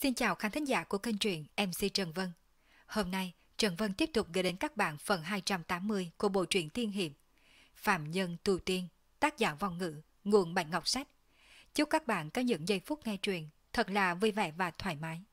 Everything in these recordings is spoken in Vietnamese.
Xin chào khán thính giả của kênh truyện MC Trần Vân. Hôm nay, Trần Vân tiếp tục gửi đến các bạn phần 280 của bộ truyện Tiên Hiệp Phạm Nhân Tu Tiên, tác giả Vong Ngữ, nguồn Bạch Ngọc Sách. Chúc các bạn có những giây phút nghe truyện thật là vui vẻ và thoải mái.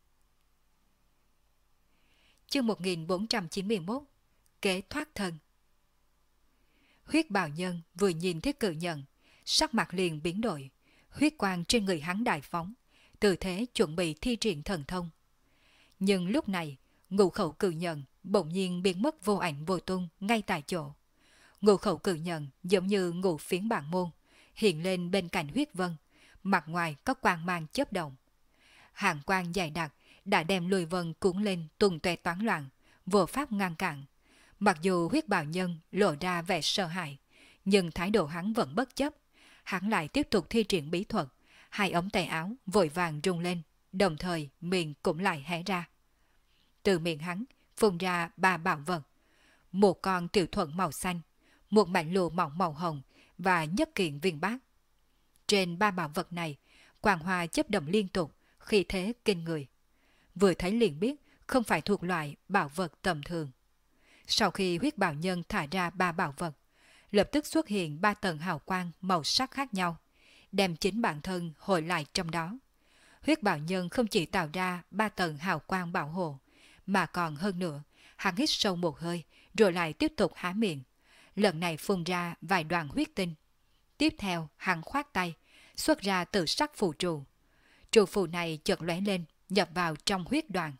Chương 1491, Kế thoát thân. Huyết bào nhân vừa nhìn thấy cự nhận, sắc mặt liền biến đổi, huyết quang trên người hắn đại phóng, tư thế chuẩn bị thi triển thần thông. Nhưng lúc này, ngũ khẩu cự nhận bỗng nhiên biến mất vô ảnh vô tung ngay tại chỗ. Ngũ khẩu cự nhận giống như ngũ phiến bản môn, hiện lên bên cạnh huyết vân, mặt ngoài có quang mang chớp động. Hàng quang dày đặc đã đem lùi vân cuốn lên tung tóe toán loạn, vô pháp ngăn cản. Mặc dù huyết bào nhân lộ ra vẻ sợ hãi, nhưng thái độ hắn vẫn bất chấp. Hắn lại tiếp tục thi triển bí thuật, hai ống tay áo vội vàng rung lên, đồng thời miệng cũng lại hé ra. Từ miệng hắn phun ra ba bảo vật: một con tiểu thuận màu xanh, một mảnh lụa mỏng màu hồng và nhất kiện viên bát. Trên ba bảo vật này, quang hoa chớp động liên tục, khí thế kinh người. Vừa thấy liền biết không phải thuộc loại bảo vật tầm thường. Sau khi huyết bào nhân thả ra ba bảo vật, lập tức xuất hiện ba tầng hào quang màu sắc khác nhau, đem chính bản thân hội lại trong đó. Huyết bào nhân không chỉ tạo ra ba tầng hào quang bảo hộ, mà còn hơn nữa, hắn hít sâu một hơi rồi lại tiếp tục há miệng. Lần này phun ra vài đoàn huyết tinh. Tiếp theo hắn khoát tay, xuất ra tự sắc phù trụ. Trụ phù này chợt lóe lên, nhập vào trong huyết đoàn.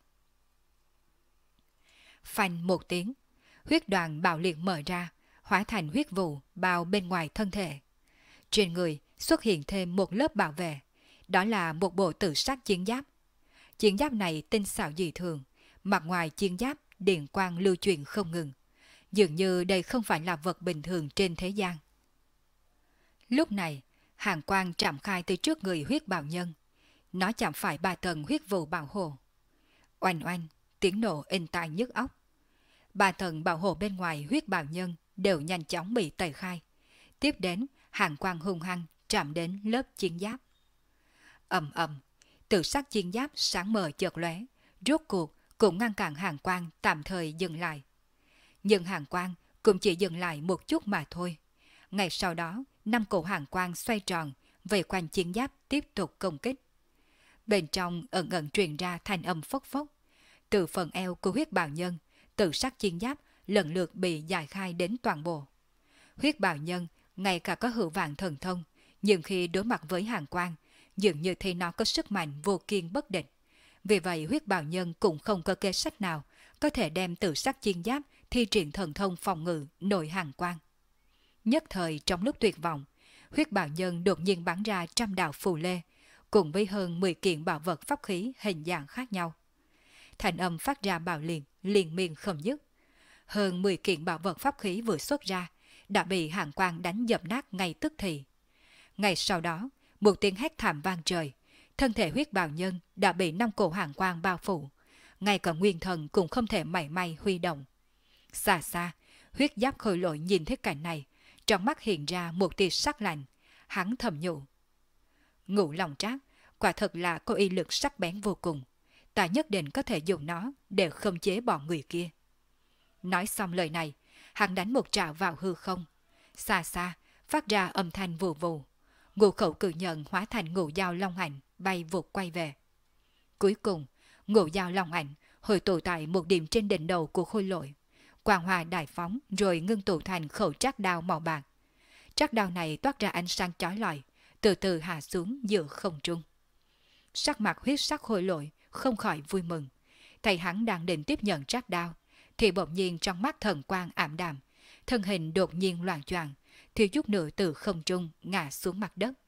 Phanh một tiếng, huyết đoàn bạo liệt mở ra, hóa thành huyết vụ bao bên ngoài thân thể. Trên người xuất hiện thêm một lớp bảo vệ, đó là một bộ tự sắc chiến giáp. Chiến giáp này tinh xảo dị thường, mặt ngoài chiến giáp điện quang lưu chuyển không ngừng, dường như đây không phải là vật bình thường trên thế gian. Lúc này, hàng quang chạm khai tới trước người huyết bào nhân, nó chạm phải ba tầng huyết vụ bảo hộ. Oanh oanh, tiếng nổ inh tai nhức óc. Ba tầng bảo hộ bên ngoài huyết bào nhân đều nhanh chóng bị tẩy khai. Tiếp đến, hàng quang hung hăng chạm đến lớp chiến giáp. Ầm ầm, tự sắc chiến giáp sáng mờ chợt lóe, rốt cuộc cũng ngăn cản hàng quang tạm thời dừng lại. Nhưng hàng quang cũng chỉ dừng lại một chút mà thôi. Ngay sau đó, năm cổ hàng quang xoay tròn, vây quanh chiến giáp tiếp tục công kích. Bên trong ẩn ẩn truyền ra thanh âm phốc phốc. Từ phần eo của huyết bào nhân, tự sắc chiến giáp lần lượt bị giải khai đến toàn bộ. Huyết bào nhân ngay cả có hữu vạn thần thông, nhưng khi đối mặt với hàng quang, dường như thấy nó có sức mạnh vô kiên bất định. Vì vậy huyết bào nhân cũng không có kế sách nào có thể đem tự sắc chiến giáp thi triển thần thông phòng ngự nội hàng quang. Nhất thời trong lúc tuyệt vọng, huyết bào nhân đột nhiên bắn ra trăm đạo phù lê, cùng với hơn 10 kiện bảo vật pháp khí hình dạng khác nhau. Thành âm phát ra bạo liệt, liên miên không dứt. Hơn 10 kiện bảo vật pháp khí vừa xuất ra, đã bị hàng quang đánh dập nát ngay tức thì. Ngay sau đó, một tiếng hét thảm vang trời, thân thể huyết bào nhân đã bị năm cổ hàng quang bao phủ, ngay cả nguyên thần cũng không thể mảy may huy động. Xa xa, huyết giáp khôi lỗi nhìn thấy cảnh này, trong mắt hiện ra một tia sắc lạnh, hắn thầm nhủ: Ngũ Long Trác quả thật là có y lực sắc bén vô cùng, ta nhất định có thể dùng nó để khống chế bọn người kia. Nói xong lời này, hắn đánh một trảo vào hư không, xa xa phát ra âm thanh vù vù. Ngũ khẩu cự nhận hóa thành ngũ dao long ảnh bay vụt quay về. Cuối cùng, ngũ dao long ảnh hội tụ tại một điểm trên đỉnh đầu của khôi lỗi, quang hoa đại phóng rồi ngưng tụ thành khẩu trác đao màu bạc. Trác đao này toát ra ánh sáng chói lọi, từ từ hạ xuống giữa không trung. Sắc mặt huyết sắc khôi lỗi không khỏi vui mừng, thấy hắn đang định tiếp nhận trác đao, thì bỗng nhiên trong mắt thần quang ảm đạm, thân hình đột nhiên loạng choạng, thiếu chút nữa từ không trung ngã xuống mặt đất.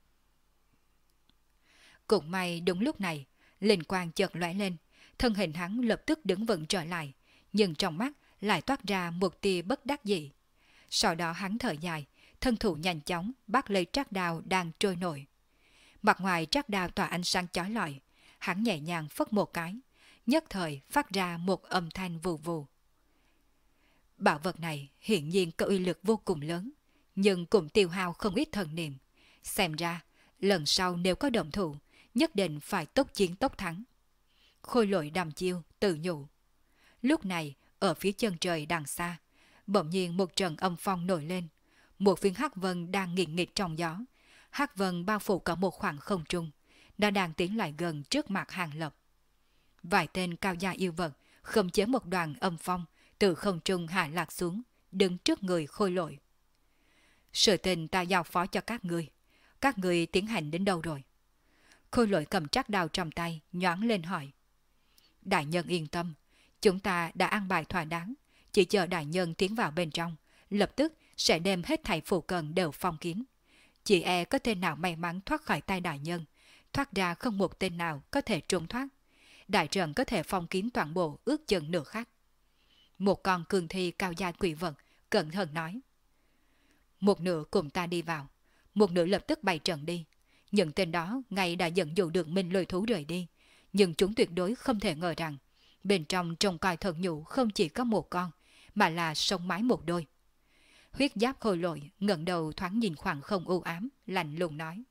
Cũng may đúng lúc này, linh quang chợt lóe lên, thân hình hắn lập tức đứng vững trở lại, nhưng trong mắt lại toát ra một tia bất đắc dĩ. Sau đó hắn thở dài, thân thủ nhanh chóng bắt lấy trác đao đang trôi nổi. Mặt ngoài trác đao tỏa ánh sáng chói lọi, hắn nhẹ nhàng phất một cái, nhất thời phát ra một âm thanh vù vù. Bảo vật này hiển nhiên có uy lực vô cùng lớn, nhưng cũng tiêu hao không ít thần niệm. Xem ra, lần sau nếu có động thủ, nhất định phải tốc chiến tốc thắng. Khôi Lỗi đăm chiêu, tự nhủ. Lúc này, ở phía chân trời đằng xa, bỗng nhiên một trận âm phong nổi lên. Một viên hắc vân đang nghịch nghịch trong gió. Hắc vân bao phủ cả một khoảng không trung, đã đang tiến lại gần trước mặt Hàng Lập. Vài tên cao gia yêu vật khống chế một đoàn âm phong từ không trung hạ lạc xuống, đứng trước người Khôi Lỗi. Sự tình ta giao phó cho các ngươi tiến hành đến đâu rồi? Khôi Lỗi cầm trắc đao trong tay, nhoáng lên hỏi. Đại nhân yên tâm, chúng ta đã an bài thỏa đáng, chỉ chờ đại nhân tiến vào bên trong, lập tức sẽ đem hết thảy phụ cận đều phong kín. Chỉ e có tên nào may mắn thoát khỏi tay đại nhân, thoát ra không một tên nào có thể trốn thoát. Đại trận có thể phong kín toàn bộ ước chừng nửa khắc. Một con cương thi cao gia quỷ vật cẩn thận nói. Một nửa cùng ta đi vào, một nửa lập tức bày trận đi. Những tên đó ngay đã dẫn dụ được Minh Lôi Thú rời đi, nhưng chúng tuyệt đối không thể ngờ rằng bên trong trông coi thần nhũ không chỉ có một con, mà là sông mái một đôi. Huyết Giáp Khôi Lỗi ngẩng đầu thoáng nhìn khoảng không u ám, lạnh lùng nói.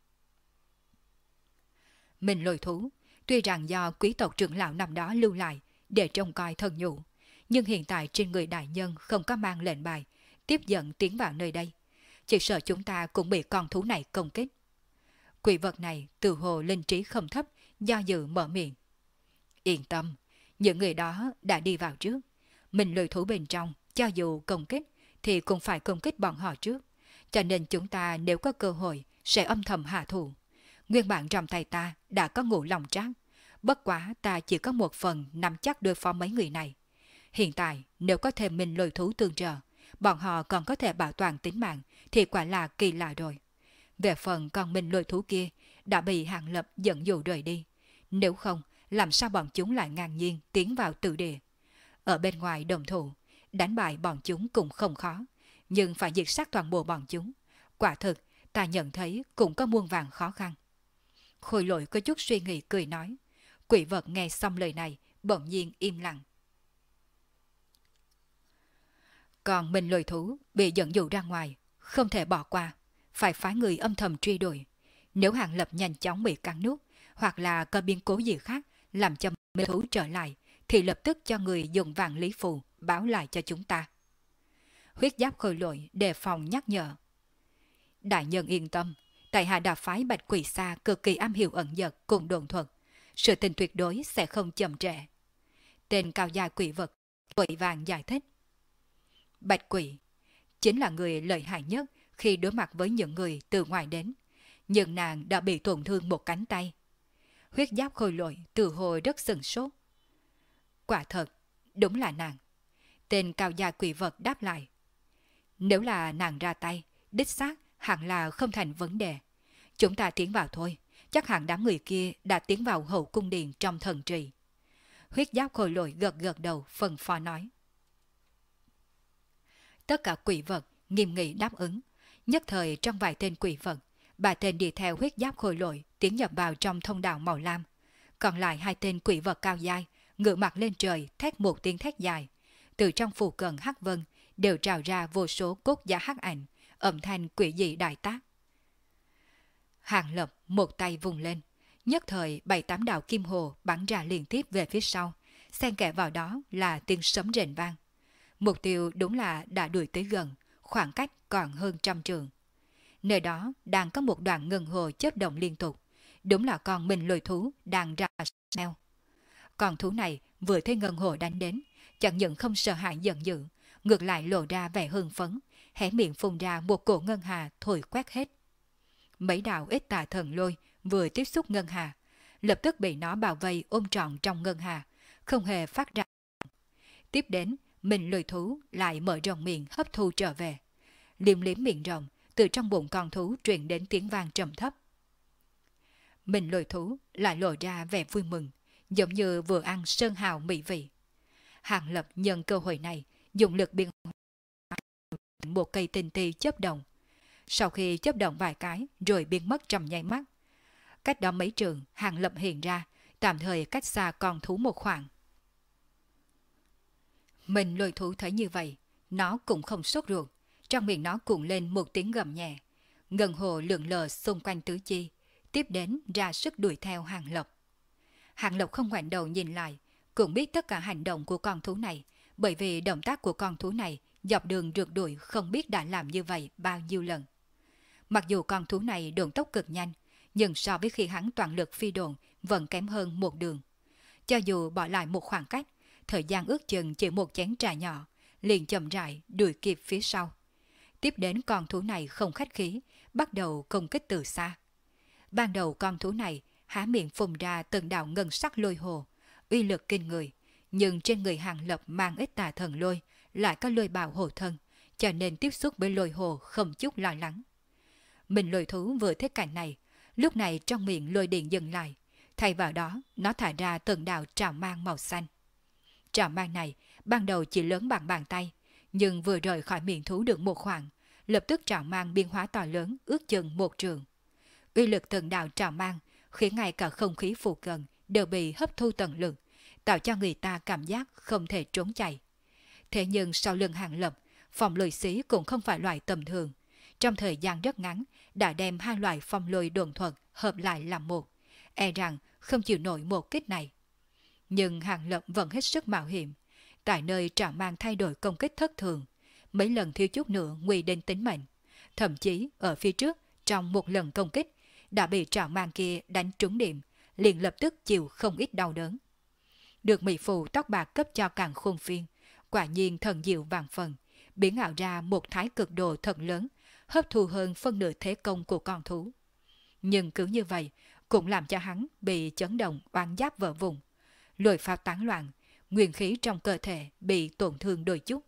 Minh Lôi Thú, tuy rằng do quý tộc trưởng lão năm đó lưu lại để trông coi thần nhũ, nhưng hiện tại trên người đại nhân không có mang lệnh bài, tiếp dẫn tiến vào nơi đây. Chỉ sợ chúng ta cũng bị con thú này công kích. Quỷ vật này từ hồ linh trí không thấp, do dự mở miệng. Yên tâm, những người đó đã đi vào trước. Mình lôi thú bên trong, cho dù công kích, thì cũng phải công kích bọn họ trước. Cho nên chúng ta nếu có cơ hội, sẽ âm thầm hạ thủ. Nguyên bản trong tay ta đã có ngũ lòng trác. Bất quá ta chỉ có một phần nắm chắc đối phó mấy người này. Hiện tại, nếu có thêm mình lôi thú tương trợ, bọn họ còn có thể bảo toàn tính mạng, thì quả là kỳ lạ rồi. Về phần con mình lôi thú kia, đã bị Hàng Lập dẫn dụ rời đi. Nếu không, làm sao bọn chúng lại ngang nhiên tiến vào tử địa? Ở bên ngoài đồng thủ, đánh bại bọn chúng cũng không khó, nhưng phải diệt sát toàn bộ bọn chúng. Quả thực, ta nhận thấy cũng có muôn vàn khó khăn. Khôi Lỗi có chút suy nghĩ cười nói. Quỷ vật nghe xong lời này, bỗng nhiên im lặng. Còn mình lôi thú bị dẫn dụ ra ngoài, không thể bỏ qua, phải phái người âm thầm truy đuổi. Nếu Hàng Lập nhanh chóng bị cắn nuốt, hoặc là có biến cố gì khác làm cho mình thú trở lại, thì lập tức cho người dùng vạn lý phù báo lại cho chúng ta. Huyết Giáp Khôi Lỗi đề phòng nhắc nhở. Đại nhân yên tâm, tại hạ đã phái Bạch Quỷ Sa cực kỳ am hiểu ẩn dật cùng đồn thuật, sự tình tuyệt đối sẽ không chậm trễ. Tên cao gia quỷ vật vội vàng giải thích. Bạch Quỷ chính là người lợi hại nhất khi đối mặt với những người từ ngoài đến, nhưng nàng đã bị tổn thương một cánh tay. Huyết Giáp Khôi Lỗi từ hồi rất sừng sốt. Quả thật, đúng là nàng. Tên cao gia quỷ vật đáp lại. Nếu là nàng ra tay, đích xác hẳn là không thành vấn đề. Chúng ta tiến vào thôi, chắc hẳn đám người kia đã tiến vào hậu cung điện trong thần trì. Huyết Giáp Khôi Lỗi gật gật đầu phân phó nói. Tất cả quỷ vật nghiêm nghị đáp ứng. Nhất thời trong vài tên quỷ vật, 3 tên đi theo Huyết Giáp Khôi Lỗi tiến nhập vào trong thông đạo màu lam. Còn lại 2 tên quỷ vật cao dai ngửa mặt lên trời thét một tiếng thét dài. Từ trong phủ cận hắc vân đều trào ra vô số cốt giá hắc ảnh, âm thanh quỷ dị đại tác. Hàng Lập một tay vùng lên, nhất thời 7-8 đạo kim hồ bắn ra liên tiếp về phía sau, xen kẽ vào đó là tiếng sấm rền vang. Mục tiêu đúng là đã đuổi tới gần, khoảng cách còn hơn 100 trượng. Nơi đó đang có một đoàn ngân hồ chớp động liên tục, đúng là con mình lôi thú đang ra neo. Con thú này vừa thấy ngân hồ đánh đến, chẳng những không sợ hãi giận dữ, ngược lại lộ ra vẻ hưng phấn, hé miệng phun ra một cổ ngân hà thổi quét hết. Mấy đạo ít tà thần lôi vừa tiếp xúc ngân hà, lập tức bị nó bao vây ôm trọn trong ngân hà, không hề phát ra. Tiếp đến, mình lôi thú lại mở rộng miệng hấp thu trở về. Liếm liếm miệng rộng, từ trong bụng con thú truyền đến tiếng vang trầm thấp. Mình lôi thú lại lộ ra vẻ vui mừng, giống như vừa ăn sơn hào mỹ vị. Hàng Lập nhân cơ hội này, dùng lực biến một cây tinh ti chớp động. Sau khi chớp động vài cái rồi biến mất trong nháy mắt. Cách đó mấy trường, Hàng Lập hiện ra, tạm thời cách xa con thú một khoảng. Mình lôi thú thấy như vậy, nó cũng không sốt ruột, trong miệng nó cuộn lên một tiếng gầm nhẹ. Ngân hồ lượn lờ xung quanh tứ chi, tiếp đến ra sức đuổi theo Hàng Lập. Hàng Lập không ngoảnh đầu nhìn lại, cũng biết tất cả hành động của con thú này, bởi vì động tác của con thú này dọc đường rượt đuổi không biết đã làm như vậy bao nhiêu lần. Mặc dù con thú này độn tốc cực nhanh, nhưng so với khi hắn toàn lực phi độn vẫn kém hơn một đường. Cho dù bỏ lại một khoảng cách, thời gian ước chừng chỉ một chén trà nhỏ, liền chậm rãi đuổi kịp phía sau. Tiếp đến con thú này không khách khí, bắt đầu công kích từ xa. Ban đầu con thú này há miệng phun ra từng đạo ngân sắc lôi hồ, uy lực kinh người, nhưng trên người Hàng Lập mang ít tà thần lôi, lại có lôi bào hộ thân, cho nên tiếp xúc với lôi hồ không chút lo lắng. Mình lôi thú vừa thấy cảnh này, lúc này trong miệng lôi điện dừng lại, thay vào đó nó thả ra từng đạo trảo mang màu xanh. Trảo mang này ban đầu chỉ lớn bằng bàn tay, nhưng vừa rời khỏi miệng thú được một khoảng, lập tức trảo mang biến hóa to lớn ước chừng một trường. Uy lực từng đạo trảo mang khiến ngay cả không khí phụ cận đều bị hấp thu tận lực, tạo cho người ta cảm giác không thể trốn chạy. Thế nhưng sau lưng Hàng Lập, phong lôi xí cũng không phải loại tầm thường. Trong thời gian rất ngắn, đã đem hai loại phong lôi đồn thuật hợp lại làm một, e rằng không chịu nổi một kích này. Nhưng Hàng Lập vẫn hết sức mạo hiểm, tại nơi trảo mang thay đổi công kích thất thường, mấy lần thiếu chút nữa nguy đến tính mệnh. Thậm chí ở phía trước, trong một lần công kích, đã bị trảo mang kia đánh trúng điểm, liền lập tức chịu không ít đau đớn. Được mỹ phụ tóc bạc cấp cho càng khôn phiên, quả nhiên thần diệu vàng phần, biến ảo ra một thái cực đồ thật lớn, hấp thu hơn phân nửa thế công của con thú. Nhưng cứ như vậy, cũng làm cho hắn bị chấn động oan giáp vỡ vùng, lôi phao tán loạn, nguyên khí trong cơ thể bị tổn thương đôi chút.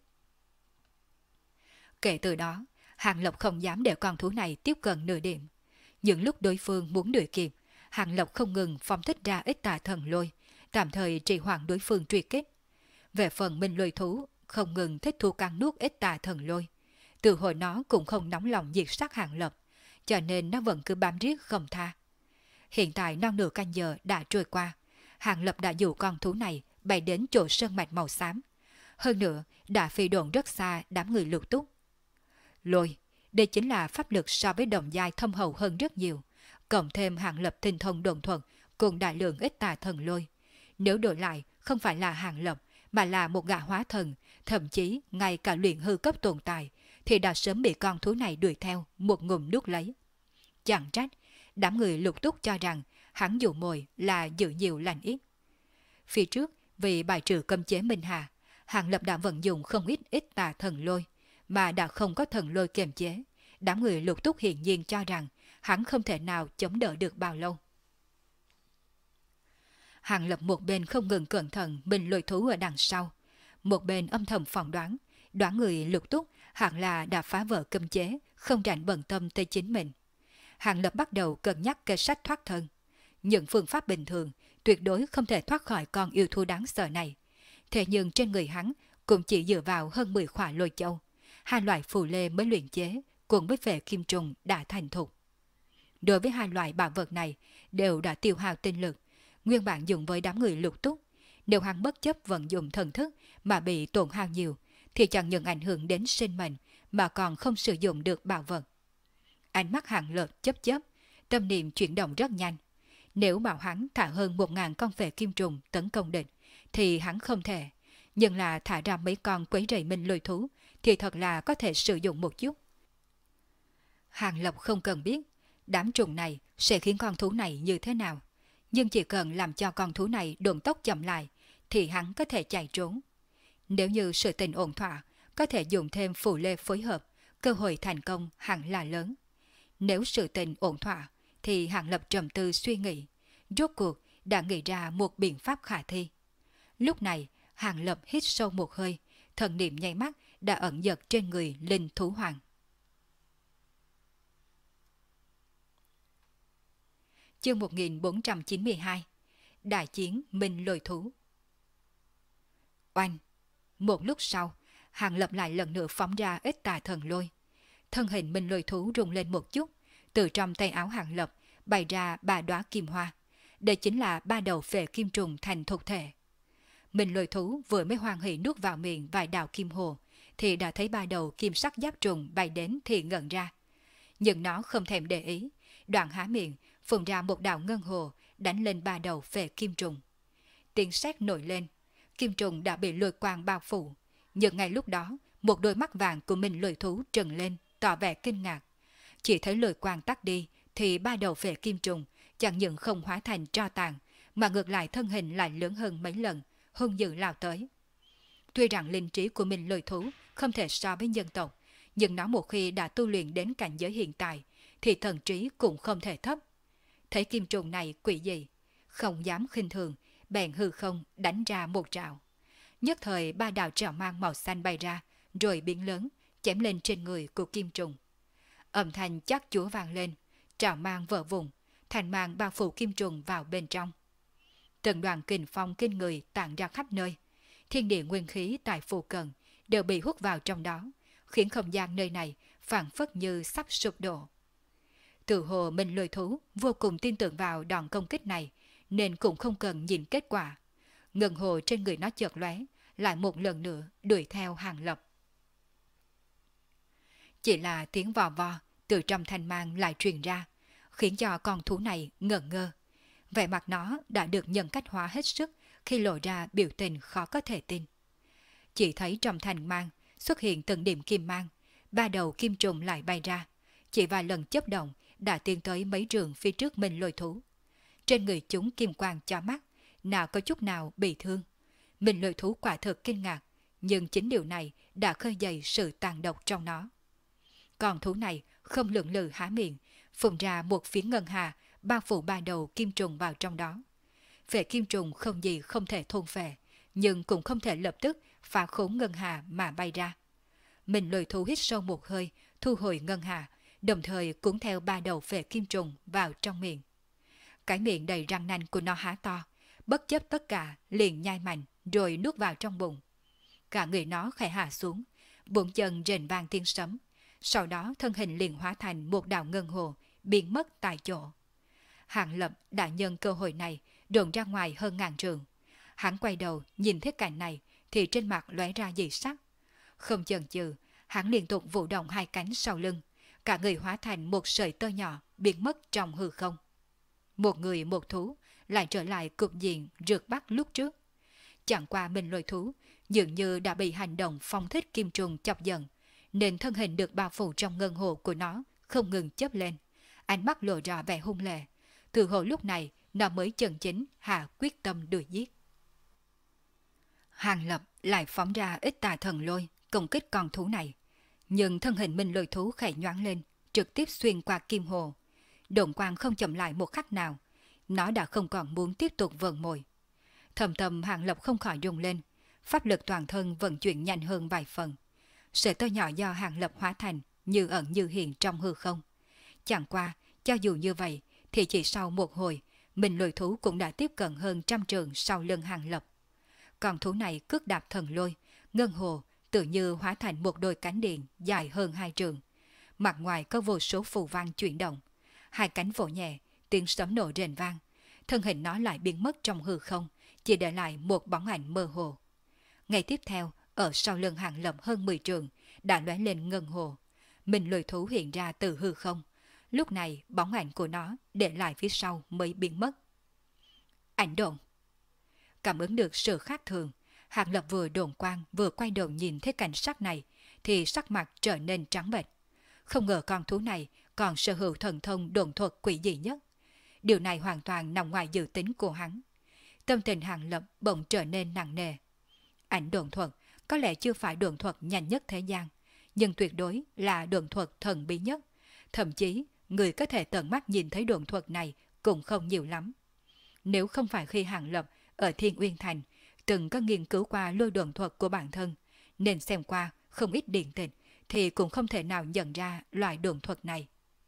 Kể từ đó, Hàng Lập không dám để con thú này tiếp cận nửa điểm. Những lúc đối phương muốn đuổi kịp, Hàng Lập không ngừng phóng thích ra ít tà thần lôi, tạm thời trì hoãn đối phương truy kích. Về phần Minh lôi thú, không ngừng thích thu cắn nuốt ít tà thần lôi. Từ hồi nó cũng không nóng lòng diệt sát Hàng Lập, cho nên nó vẫn cứ bám riết không tha. Hiện tại non nửa canh giờ đã trôi qua, Hàng Lập đã dụ con thú này bay đến chỗ sơn mạch màu xám. Hơn nữa, đã phi độn rất xa đám người lục túc. Lôi, đây chính là pháp lực so với đồng giai thâm hậu hơn rất nhiều, cộng thêm Hàng Lập tinh thông đồn thuận cùng đại lượng ít tà thần lôi. Nếu đổi lại không phải là Hàng Lập mà là một gã hóa thần, thậm chí ngay cả luyện hư cấp tồn tại, thì đã sớm bị con thú này đuổi theo một ngụm nuốt lấy. Chẳng trách, đám người lục túc cho rằng hắn dụ mồi là giữ nhiều lành ít. Phía trước, vì bài trừ cấm chế Minh Hà, Hàng Lập đã vận dụng không ít tà thần lôi, mà đã không có thần lôi kiềm chế. Đám người lục túc hiển nhiên cho rằng hắn không thể nào chống đỡ được bao lâu. Hàng Lập một bên không ngừng cẩn thận mình lôi thú ở đằng sau, một bên âm thầm phỏng đoán người lục túc hẳn là đã phá vỡ cấm chế, không rảnh bận tâm tới chính mình. Hàng Lập bắt đầu cân nhắc kế sách thoát thân. Những phương pháp bình thường tuyệt đối không thể thoát khỏi con yêu thú đáng sợ này. Thế nhưng trên người hắn cũng chỉ dựa vào hơn 10 khỏa lôi châu, hai loại phù lê mới luyện chế cùng với vệ kim trùng đã thành thục. Đối với hai loại bảo vật này đều đã tiêu hao tinh lực, nguyên bản dùng với đám người lục túc. Nếu hắn bất chấp vận dụng thần thức mà bị tổn hao nhiều, thì chẳng những ảnh hưởng đến sinh mệnh mà còn không sử dụng được bảo vật. Ánh mắt Hàng Lập chớp chớp, tâm niệm chuyển động rất nhanh. Nếu bảo hắn thả hơn 1.000 con vệ kim trùng tấn công địch, thì hắn không thể. Nhưng là thả ra mấy con quấy rầy minh lôi thú, thì thật là có thể sử dụng một chút. Hàng Lập không cần biết đám trùng này sẽ khiến con thú này như thế nào, nhưng chỉ cần làm cho con thú này độn tốc chậm lại, thì hắn có thể chạy trốn. Nếu như sự tình ổn thỏa, có thể dùng thêm phù lê phối hợp, cơ hội thành công hẳn là lớn. Nếu sự tình ổn thỏa, thì Hàng Lập trầm tư suy nghĩ, rốt cuộc đã nghĩ ra một biện pháp khả thi. Lúc này, Hàng Lập hít sâu một hơi, thần niệm nháy mắt đã ẩn dật trên người linh thú hoàng. Chương 1492 Đại chiến Minh lôi thú. Oanh! Một lúc sau, Hàng Lập lại lần nữa phóng ra ít tà thần lôi. Thân hình Minh lôi thú rung lên một chút, từ trong tay áo Hàng Lập bày ra 3 đóa kim hoa. Đây chính là 3 đầu phệ kim trùng thành thuộc thể. Minh lôi thú vừa mới hoan hỉ nuốt vào miệng vài đạo kim hồ, thì đã thấy 3 đầu kim sắc giáp trùng bay đến thì ngẩn ra. Nhưng nó không thèm để ý, đoạn há miệng, phun ra một đạo ngân hồ, đánh lên ba đầu về kim trùng. Tiếng sét nổi lên, kim trùng đã bị lôi quang bao phủ, nhưng ngay lúc đó, một đôi mắt vàng của mình lôi thú trừng lên, tỏ vẻ kinh ngạc. Chỉ thấy lôi quang tắt đi, thì ba đầu về kim trùng chẳng những không hóa thành tro tàn, mà ngược lại thân hình lại lớn hơn mấy lần, hung dữ lao tới. Tuy rằng linh trí của mình lôi thú không thể so với nhân tộc, nhưng nó một khi đã tu luyện đến cảnh giới hiện tại, thì thần trí cũng không thể thấp. Thấy kim trùng này quỷ dị, không dám khinh thường, bèn hư không đánh ra một trảo. Nhất thời ba đạo trảo mang màu xanh bay ra, rồi biến lớn, chém lên trên người của kim trùng. Âm thanh chắc chúa vang lên, trảo mang vỡ vụn, thành mang bao phủ kim trùng vào bên trong. Từng đoàn kình phong kinh người tản ra khắp nơi, thiên địa nguyên khí tại phù cận đều bị hút vào trong đó, khiến không gian nơi này phảng phất như sắp sụp đổ. Từ hồ mình lôi thú vô cùng tin tưởng vào đòn công kích này, nên cũng không cần nhìn kết quả. Ngân hồ trên người nó chợt lóe, lại một lần nữa đuổi theo Hàng Lập. Chỉ là tiếng vò vò từ trong thanh mang lại truyền ra, khiến cho con thú này ngẩn ngơ. Vẻ mặt nó đã được nhân cách hóa hết sức khi lộ ra biểu tình khó có thể tin. Chỉ thấy trong thanh mang xuất hiện từng điểm kim mang, ba đầu kim trùng lại bay ra, chỉ vài lần chớp động đã tiến tới mấy trường phía trước mình lôi thú. Trên người chúng kim quang chói mắt, nào có chút nào bị thương. Mình lôi thú quả thực kinh ngạc, nhưng chính điều này đã khơi dậy sự tàn độc trong nó. Con thú này không lưỡng lự há miệng, phun ra một phiến ngân hà bao phủ ba đầu kim trùng vào trong đó. Về kim trùng không gì không thể thôn phệ, nhưng cũng không thể lập tức phá khốn ngân hà mà bay ra. Mình lôi thú hít sâu một hơi, thu hồi ngân hà, đồng thời cuốn theo ba đầu phệ kim trùng vào trong miệng. Cái miệng đầy răng nanh của nó há to, bất chấp tất cả liền nhai mạnh rồi nuốt vào trong bụng. Cả người nó khẽ hạ xuống, bốn chân rền vang tiếng sấm, sau đó thân hình liền hóa thành một đạo ngân hồ, biến mất tại chỗ. Hàng Lập đã nhân cơ hội này đồn ra ngoài hơn ngàn trường. Hắn quay đầu nhìn thấy cảnh này thì trên mặt lóe ra dị sắc. Không chần chừ, hắn liên tục vũ động hai cánh sau lưng, cả người hóa thành một sợi tơ nhỏ biến mất trong hư không. Một người một thú lại trở lại cục diện rượt bắt lúc trước. Chẳng qua mình lôi thú dường như đã bị hành động phong thích kim trùng chọc giận, nên thân hình được bao phủ trong ngân hồ của nó không ngừng chớp lên, ánh mắt lộ ra vẻ hung lệ. Từ hồ lúc này nó mới chân chính hạ quyết tâm đuổi giết. Hàng Lập lại phóng ra ít tà thần lôi công kích con thú này, nhưng thân hình mình lôi thú khẽ nhoáng lên, trực tiếp xuyên qua kim hồ. Độn quang không chậm lại một khắc nào, nó đã không còn muốn tiếp tục vờn mồi. Thầm thầm Hàng Lập không khỏi rung lên, pháp lực toàn thân vận chuyển nhanh hơn vài phần. Sợi tơ nhỏ do Hàng Lập hóa thành như ẩn như hiện trong hư không. Chẳng qua, cho dù như vậy, thì chỉ sau một hồi, mình lôi thú cũng đã tiếp cận hơn trăm trường sau lưng Hàng Lập. Con thú này cước đạp thần lôi, ngân hồ tự như hóa thành một đôi cánh điện dài hơn hai trường. Mặt ngoài có vô số phù văn chuyển động, hai cánh vỗ nhẹ, tiếng sấm nổ rền vang. Thân hình nó lại biến mất trong hư không, chỉ để lại một bóng ảnh mơ hồ. Ngày tiếp theo, ở sau lưng Hàng Lập hơn 10 trường, đã lóe lên ngân hồ. Mình lôi thú hiện ra từ hư không. Lúc này, bóng ảnh của nó để lại phía sau mới biến mất. Ảnh độn. Cảm ứng được sự khác thường, Hàng Lập vừa đồn quang vừa quay đầu nhìn thấy cảnh sắc này, thì sắc mặt trở nên trắng bệch. Không ngờ con thú này còn sở hữu thần thông độn thuật quỷ dị nhất. Điều này hoàn toàn nằm ngoài dự tính của hắn. Tâm tình Hàng Lập bỗng trở nên nặng nề. Ảnh độn thuật có lẽ chưa phải độn thuật nhanh nhất thế gian, nhưng tuyệt đối là độn thuật thần bí nhất. Thậm chí, người có thể tận mắt nhìn thấy độn thuật này cũng không nhiều lắm. Nếu không phải khi Hàng Lập ở Thiên Uyên Thành từng có nghiên cứu qua lôi độn thuật của bản thân, nên xem qua không ít điện tịch, thì cũng không thể nào nhận ra loại độn thuật này.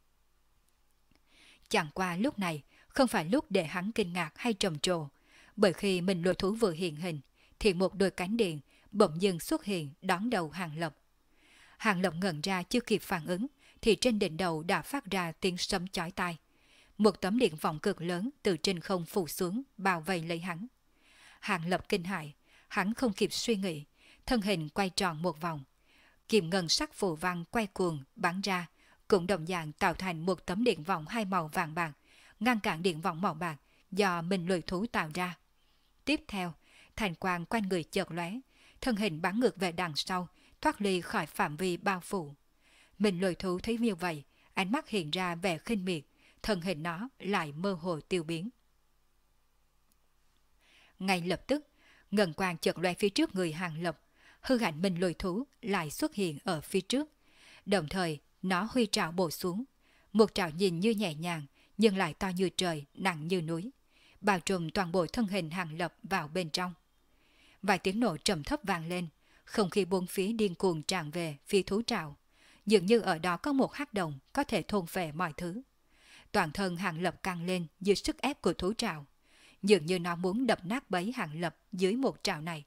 Chẳng qua lúc này không phải lúc để hắn kinh ngạc hay trầm trồ, bởi khi mình lôi thú vừa hiện hình, thì một đôi cánh điện bỗng dưng xuất hiện đón đầu Hàng Lập. Hàng Lập ngẩn ra chưa kịp phản ứng, thì trên đỉnh đầu đã phát ra tiếng sấm chói tai. Một tấm điện vọng cực lớn từ trên không phủ xuống, bao vây lấy hắn. Hàng Lập kinh hãi, hắn không kịp suy nghĩ, thân hình quay tròn một vòng. Kiềm ngân sắc phù văn quay cuồng bắn ra, cũng đồng dạng tạo thành một tấm điện vọng hai màu vàng bạc, ngăn cản điện vọng màu bạc do mình lùi thú tạo ra. Tiếp theo, thành quang quanh người chợt lóe, thân hình bắn ngược về đằng sau, thoát ly khỏi phạm vi bao phủ. Mình lùi thú thấy như vậy, ánh mắt hiện ra vẻ khinh miệt, thân hình nó lại mơ hồ tiêu biến. Ngay lập tức, ngân quang chợt lóe phía trước người Hàng Lập, hư ảnh mình lùi thú lại xuất hiện ở phía trước. Đồng thời, nó huy trảo bổ xuống. Một trảo nhìn như nhẹ nhàng, nhưng lại to như trời, nặng như núi, bao trùm toàn bộ thân hình Hàng Lập vào bên trong. Vài tiếng nổ trầm thấp vang lên, không khí bốn phía điên cuồng tràn về phía thú trảo, dường như ở đó có một hắc động có thể thôn phệ mọi thứ. Toàn thân Hàng Lập căng lên dưới sức ép của thú trảo, dường như nó muốn đập nát bấy Hàng Lập dưới một trảo này.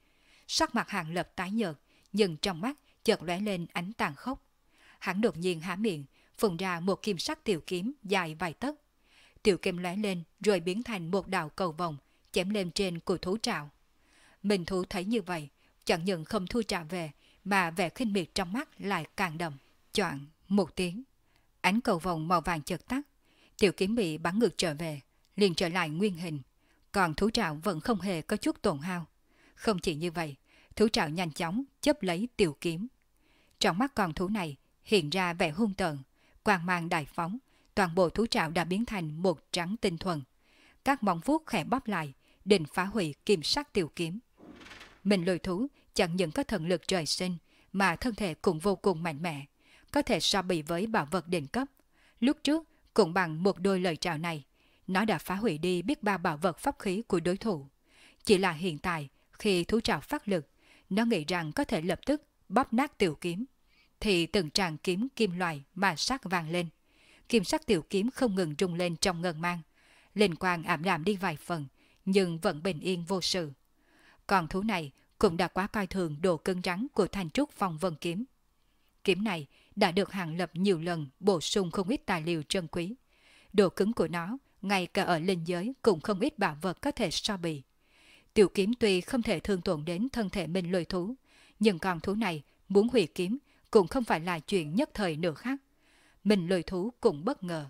Sắc mặt Hàng Lập tái nhợt, nhưng trong mắt chợt lóe lên ánh tàn khốc. Hắn đột nhiên há miệng, phun ra một kim sắc tiểu kiếm dài vài tấc. Tiểu kiếm lóe lên rồi biến thành một đạo cầu vồng chém lên trên của thú trảo. Mình thú thấy như vậy, chẳng những không thu trảo về, mà vẻ khinh miệt trong mắt lại càng đậm. Choạng một tiếng, ánh cầu vồng màu vàng chợt tắt, tiểu kiếm bị bắn ngược trở về, liền trở lại nguyên hình. Còn thú trảo vẫn không hề có chút tổn hao. Không chỉ như vậy, thú trảo nhanh chóng chấp lấy tiểu kiếm. Trong mắt con thú này hiện ra vẻ hung tợn, quang mang đại phóng, toàn bộ thú trảo đã biến thành một trắng tinh thuần. Các móng vuốt khẽ bóp lại, định phá hủy kim sắc tiểu kiếm. Mình lùi thú chẳng những có thần lực trời sinh, mà thân thể cũng vô cùng mạnh mẽ, có thể so bì với bảo vật đỉnh cấp. Lúc trước, cũng bằng một đôi lời trảo này, nó đã phá hủy đi biết bao bảo vật pháp khí của đối thủ. Chỉ là hiện tại, khi thú trảo phát lực, nó nghĩ rằng có thể lập tức bóp nát tiểu kiếm, thì từng tràng kiếm kim loại mà sắc vang lên. Kim sắc tiểu kiếm không ngừng rung lên trong ngân mang, linh quang ảm đạm đi vài phần, nhưng vẫn bình yên vô sự. Còn thú này cũng đã quá coi thường độ cứng rắn của thanh trúc phong vân kiếm. Kiếm này đã được Hàng Lập nhiều lần bổ sung không ít tài liệu trân quý. Độ cứng của nó, ngay cả ở linh giới cũng không ít bảo vật có thể so bì. Tiểu kiếm tuy không thể thương tổn đến thân thể mình lôi thú, nhưng con thú này muốn hủy kiếm cũng không phải là chuyện nhất thời nữa khác. Mình lôi thú cũng bất ngờ.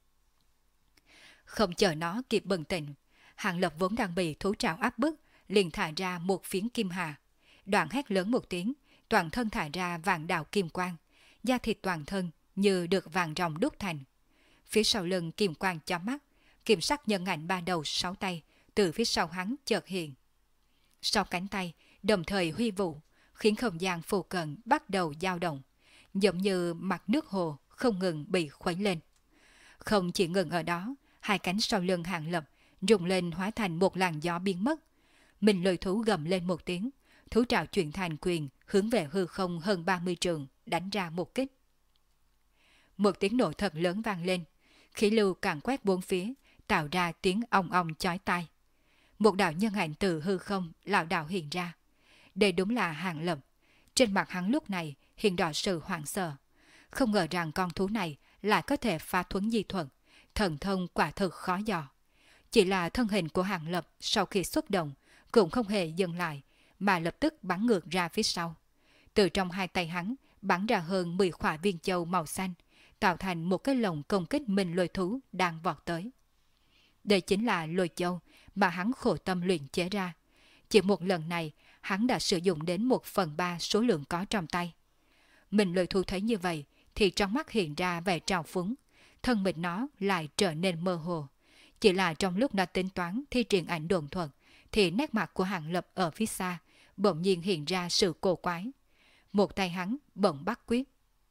Không chờ nó kịp bừng tỉnh, Hàng Lập vốn đang bị thú trảo áp bức, liền thả ra một phiến kim hà. Đoạn hét lớn một tiếng, toàn thân thả ra vàng đạo kim quang, da thịt toàn thân như được vàng ròng đúc thành. Phía sau lưng kim quang chói mắt, kim sắc nhân ảnh ba đầu sáu tay từ phía sau hắn chợt hiện. Sau cánh tay đồng thời huy vũ, khiến không gian phù cận bắt đầu dao động, giống như mặt nước hồ không ngừng bị khuấy lên. Không chỉ ngừng ở đó, hai cánh sau lưng Hàng Lập rung lên hóa thành một làn gió biến mất. Mình lôi thú gầm lên một tiếng, thú trảo chuyển thành quyền hướng về hư không hơn 30 trường, đánh ra một kích. Một tiếng nổ thật lớn vang lên, khí lưu càng quét bốn phía, tạo ra tiếng ong ong chói tai. Một đạo nhân ảnh từ hư không lảo đảo hiện ra. Đây đúng là Hàng Lập. Trên mặt hắn lúc này hiện rõ sự hoảng sợ. Không ngờ rằng con thú này lại có thể phá thuấn di thuật, thần thông quả thực khó dò. Chỉ là thân hình của Hàng Lập sau khi xuất động cũng không hề dừng lại, mà lập tức bắn ngược ra phía sau. Từ trong hai tay hắn bắn ra hơn 10 quả viên châu màu xanh, tạo thành một cái lồng công kích mình lôi thú đang vọt tới. Đây chính là lôi châu mà hắn khổ tâm luyện chế ra. Chỉ một lần này, hắn đã sử dụng đến 1/3 số lượng có trong tay. Mình lôi thú thấy như vậy, thì trong mắt hiện ra vẻ trào phúng, thân mình nó lại trở nên mơ hồ. Chỉ là trong lúc nó tính toán thi triển ảnh đồn thuật, thì nét mặt của Hàng Lập ở phía xa bỗng nhiên hiện ra sự cổ quái. Một tay hắn bỗng bắt quyết.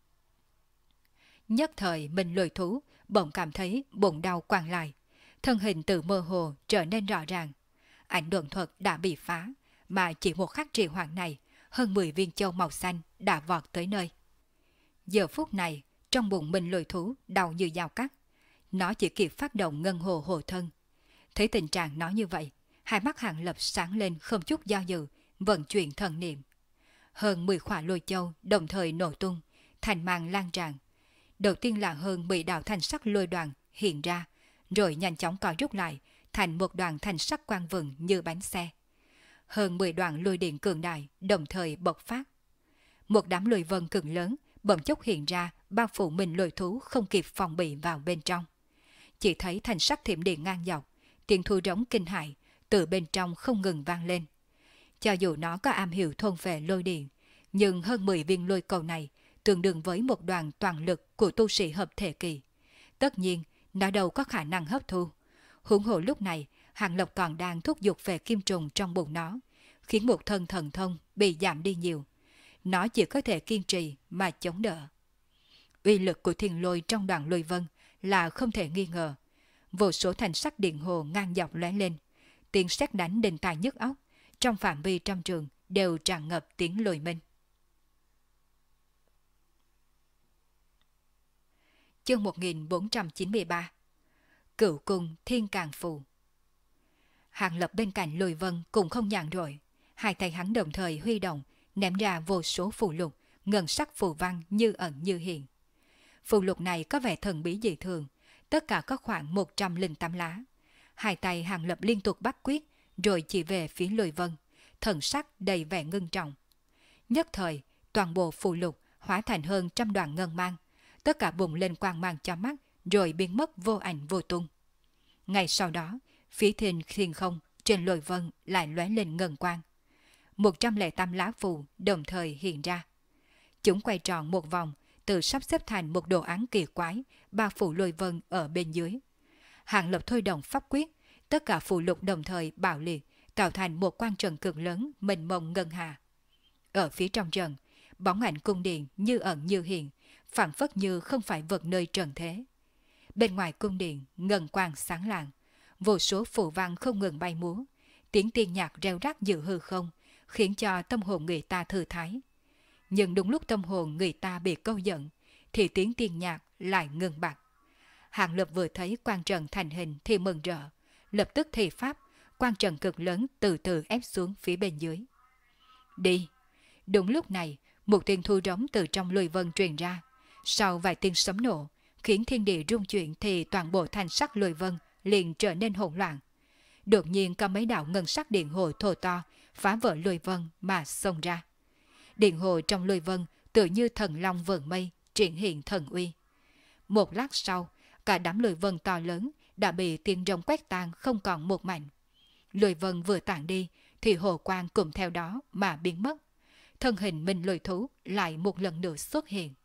Nhất thời mình lôi thú bỗng cảm thấy bụng đau quằn lại, thân hình từ mơ hồ trở nên rõ ràng. Ảnh đồn thuật đã bị phá, mà chỉ một khắc trì hoãn này, hơn 10 viên châu màu xanh đã vọt tới nơi. Giờ phút này, trong bụng mình lôi thú đau như dao cắt. Nó chỉ kịp phát động ngân hồ hộ thân. Thấy tình trạng nó như vậy, hai mắt Hàng Lập sáng lên không chút do dự, vận chuyển thần niệm. Hơn 10 quả lôi châu đồng thời nổ tung, thành màn lan tràn. Đầu tiên là hơn 10 đạo thanh sắc lôi đoàn hiện ra, rồi nhanh chóng co rút lại thành một đoàn thanh sắc quang vừng như bánh xe. Hơn 10 đoạn lôi điện cường đại đồng thời bộc phát. Một đám lôi vân cực lớn bỗng chốc hiện ra, bao phủ mình lôi thú không kịp phòng bị vào bên trong. Chỉ thấy thanh sắc thiểm điện ngang dọc, tiếng thu rống kinh hãi từ bên trong không ngừng vang lên. Cho dù nó có am hiểu thôn phệ lôi điện, nhưng hơn 10 viên lôi cầu này tương đương với một đoàn toàn lực của tu sĩ hợp thể kỳ. Tất nhiên, nó đâu có khả năng hấp thu. Huống hồ lúc này, Hàng Lập còn đang thúc giục về kim trùng trong bụng nó, khiến một thân thần thông bị giảm đi nhiều. Nó chỉ có thể kiên trì mà chống đỡ. Uy lực của thiên lôi trong đoàn lôi vân là không thể nghi ngờ. Vô số thành sắc điện hồ ngang dọc lóe lên, tiếng sét đánh đinh tai nhức óc, trong phạm vi trăm trường đều tràn ngập tiếng lôi minh. Chương 1493 Cửu cung thiên càng phù. Hàng Lập bên cạnh lôi vân cũng không nhàn rỗi, hai tay hắn đồng thời huy động, ném ra vô số phù lục, ngân sắc phù văn như ẩn như hiện. Phù lục này có vẻ thần bí dị thường, tất cả có khoảng 108 lá. Hai tay Hàng Lập liên tục bắt quyết, rồi chỉ về phía lôi vân, thần sắc đầy vẻ ngưng trọng. Nhất thời, toàn bộ phù lục hóa thành hơn trăm đoàn ngân mang, tất cả bùng lên quang mang cho mắt, rồi biến mất vô ảnh vô tung. Ngay sau đó, phía thiên không trên lôi vân lại lóe lên ngân quang. 108 lá phù đồng thời hiện ra. Chúng quay tròn một vòng, tự sắp xếp thành một đồ án kỳ quái, bao phủ lôi vân ở bên dưới. Hàng Lập thôi động pháp quyết, tất cả phù lục đồng thời bạo liệt, tạo thành một quang trận cực lớn mênh mông ngân hà. Ở phía trong trận, bóng ảnh cung điện như ẩn như hiện, phảng phất như không phải vật nơi trần thế. Bên ngoài cung điện, ngân quang sáng lạng, vô số phù văn không ngừng bay múa, tiếng tiên nhạc reo rắt giữa hư không, khiến cho tâm hồn người ta thư thái. Nhưng đúng lúc tâm hồn người ta bị câu giận, thì tiếng tiên nhạc lại ngừng bặt. Hàng Lập vừa thấy quang trận thành hình thì mừng rỡ, lập tức thi pháp, quang trận cực lớn từ từ ép xuống phía bên dưới. Đi! Đúng lúc này, một tiếng thu rống từ trong lôi vân truyền ra. Sau vài tiếng sấm nổ, khiến thiên địa rung chuyển thì toàn bộ thanh sắc lôi vân liền trở nên hỗn loạn. Đột nhiên có mấy đạo ngân sắc điện hồ thô to phá vỡ lôi vân mà xông ra. Điện hồ trong lôi vân tựa như thần long vờn mây, triển hiện thần uy. Một lát sau, cả đám lôi vân to lớn đã bị tiếng rồng quét tan không còn một mảnh. Lôi vân vừa tản đi thì hồ quang cùng theo đó mà biến mất. Thân hình minh lôi thú lại một lần nữa xuất hiện.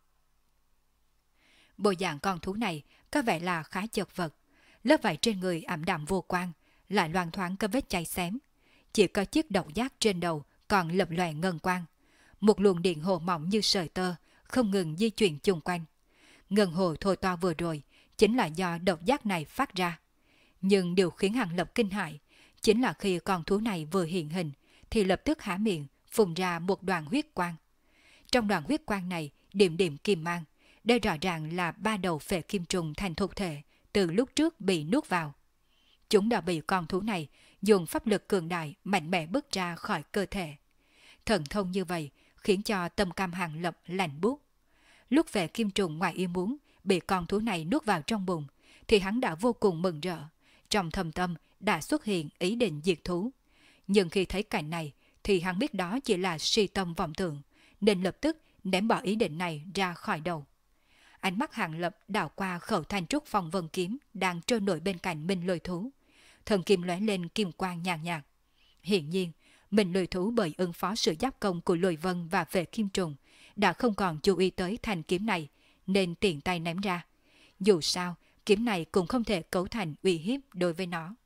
Bộ dạng con thú này có vẻ là khá chật vật, lớp vảy trên người ảm đạm vô quang, lại loang thoáng có vết cháy xém. Chỉ có chiếc độc giác trên đầu còn lập lòe ngân quang. Một luồng điện hồ mỏng như sợi tơ không ngừng di chuyển chung quanh. Ngân hồ thổi to vừa rồi chính là do độc giác này phát ra. Nhưng điều khiến Hàng Lập kinh hãi chính là khi con thú này vừa hiện hình thì lập tức há miệng phun ra một đoàn huyết quang. Trong đoàn huyết quang này điểm điểm kim mang, đây rõ ràng là 3 đầu phệ kim trùng thành thục thể từ lúc trước bị nuốt vào. Chúng đã bị con thú này dùng pháp lực cường đại mạnh mẽ bứt ra khỏi cơ thể. Thần thông như vậy khiến cho tâm cam Hàng Lập lạnh buốt. Lúc phệ kim trùng ngoài ý muốn bị con thú này nuốt vào trong bụng thì hắn đã vô cùng mừng rỡ, trong thâm tâm đã xuất hiện ý định diệt thú. Nhưng khi thấy cảnh này thì hắn biết đó chỉ là si tâm vọng tưởng, nên lập tức ném bỏ ý định này ra khỏi đầu. Ánh mắt Hàng Lập đảo qua khẩu thanh trúc phong vân kiếm đang trôi nổi bên cạnh minh lôi thú. Thần kim lóe lên kim quang nhàn nhạt. Hiển nhiên, minh lôi thú bởi ứng phó sự giáp công của lôi vân và vệ kim trùng đã không còn chú ý tới thanh kiếm này, nên tiện tay ném ra. Dù sao, kiếm này cũng không thể cấu thành uy hiếp đối với nó.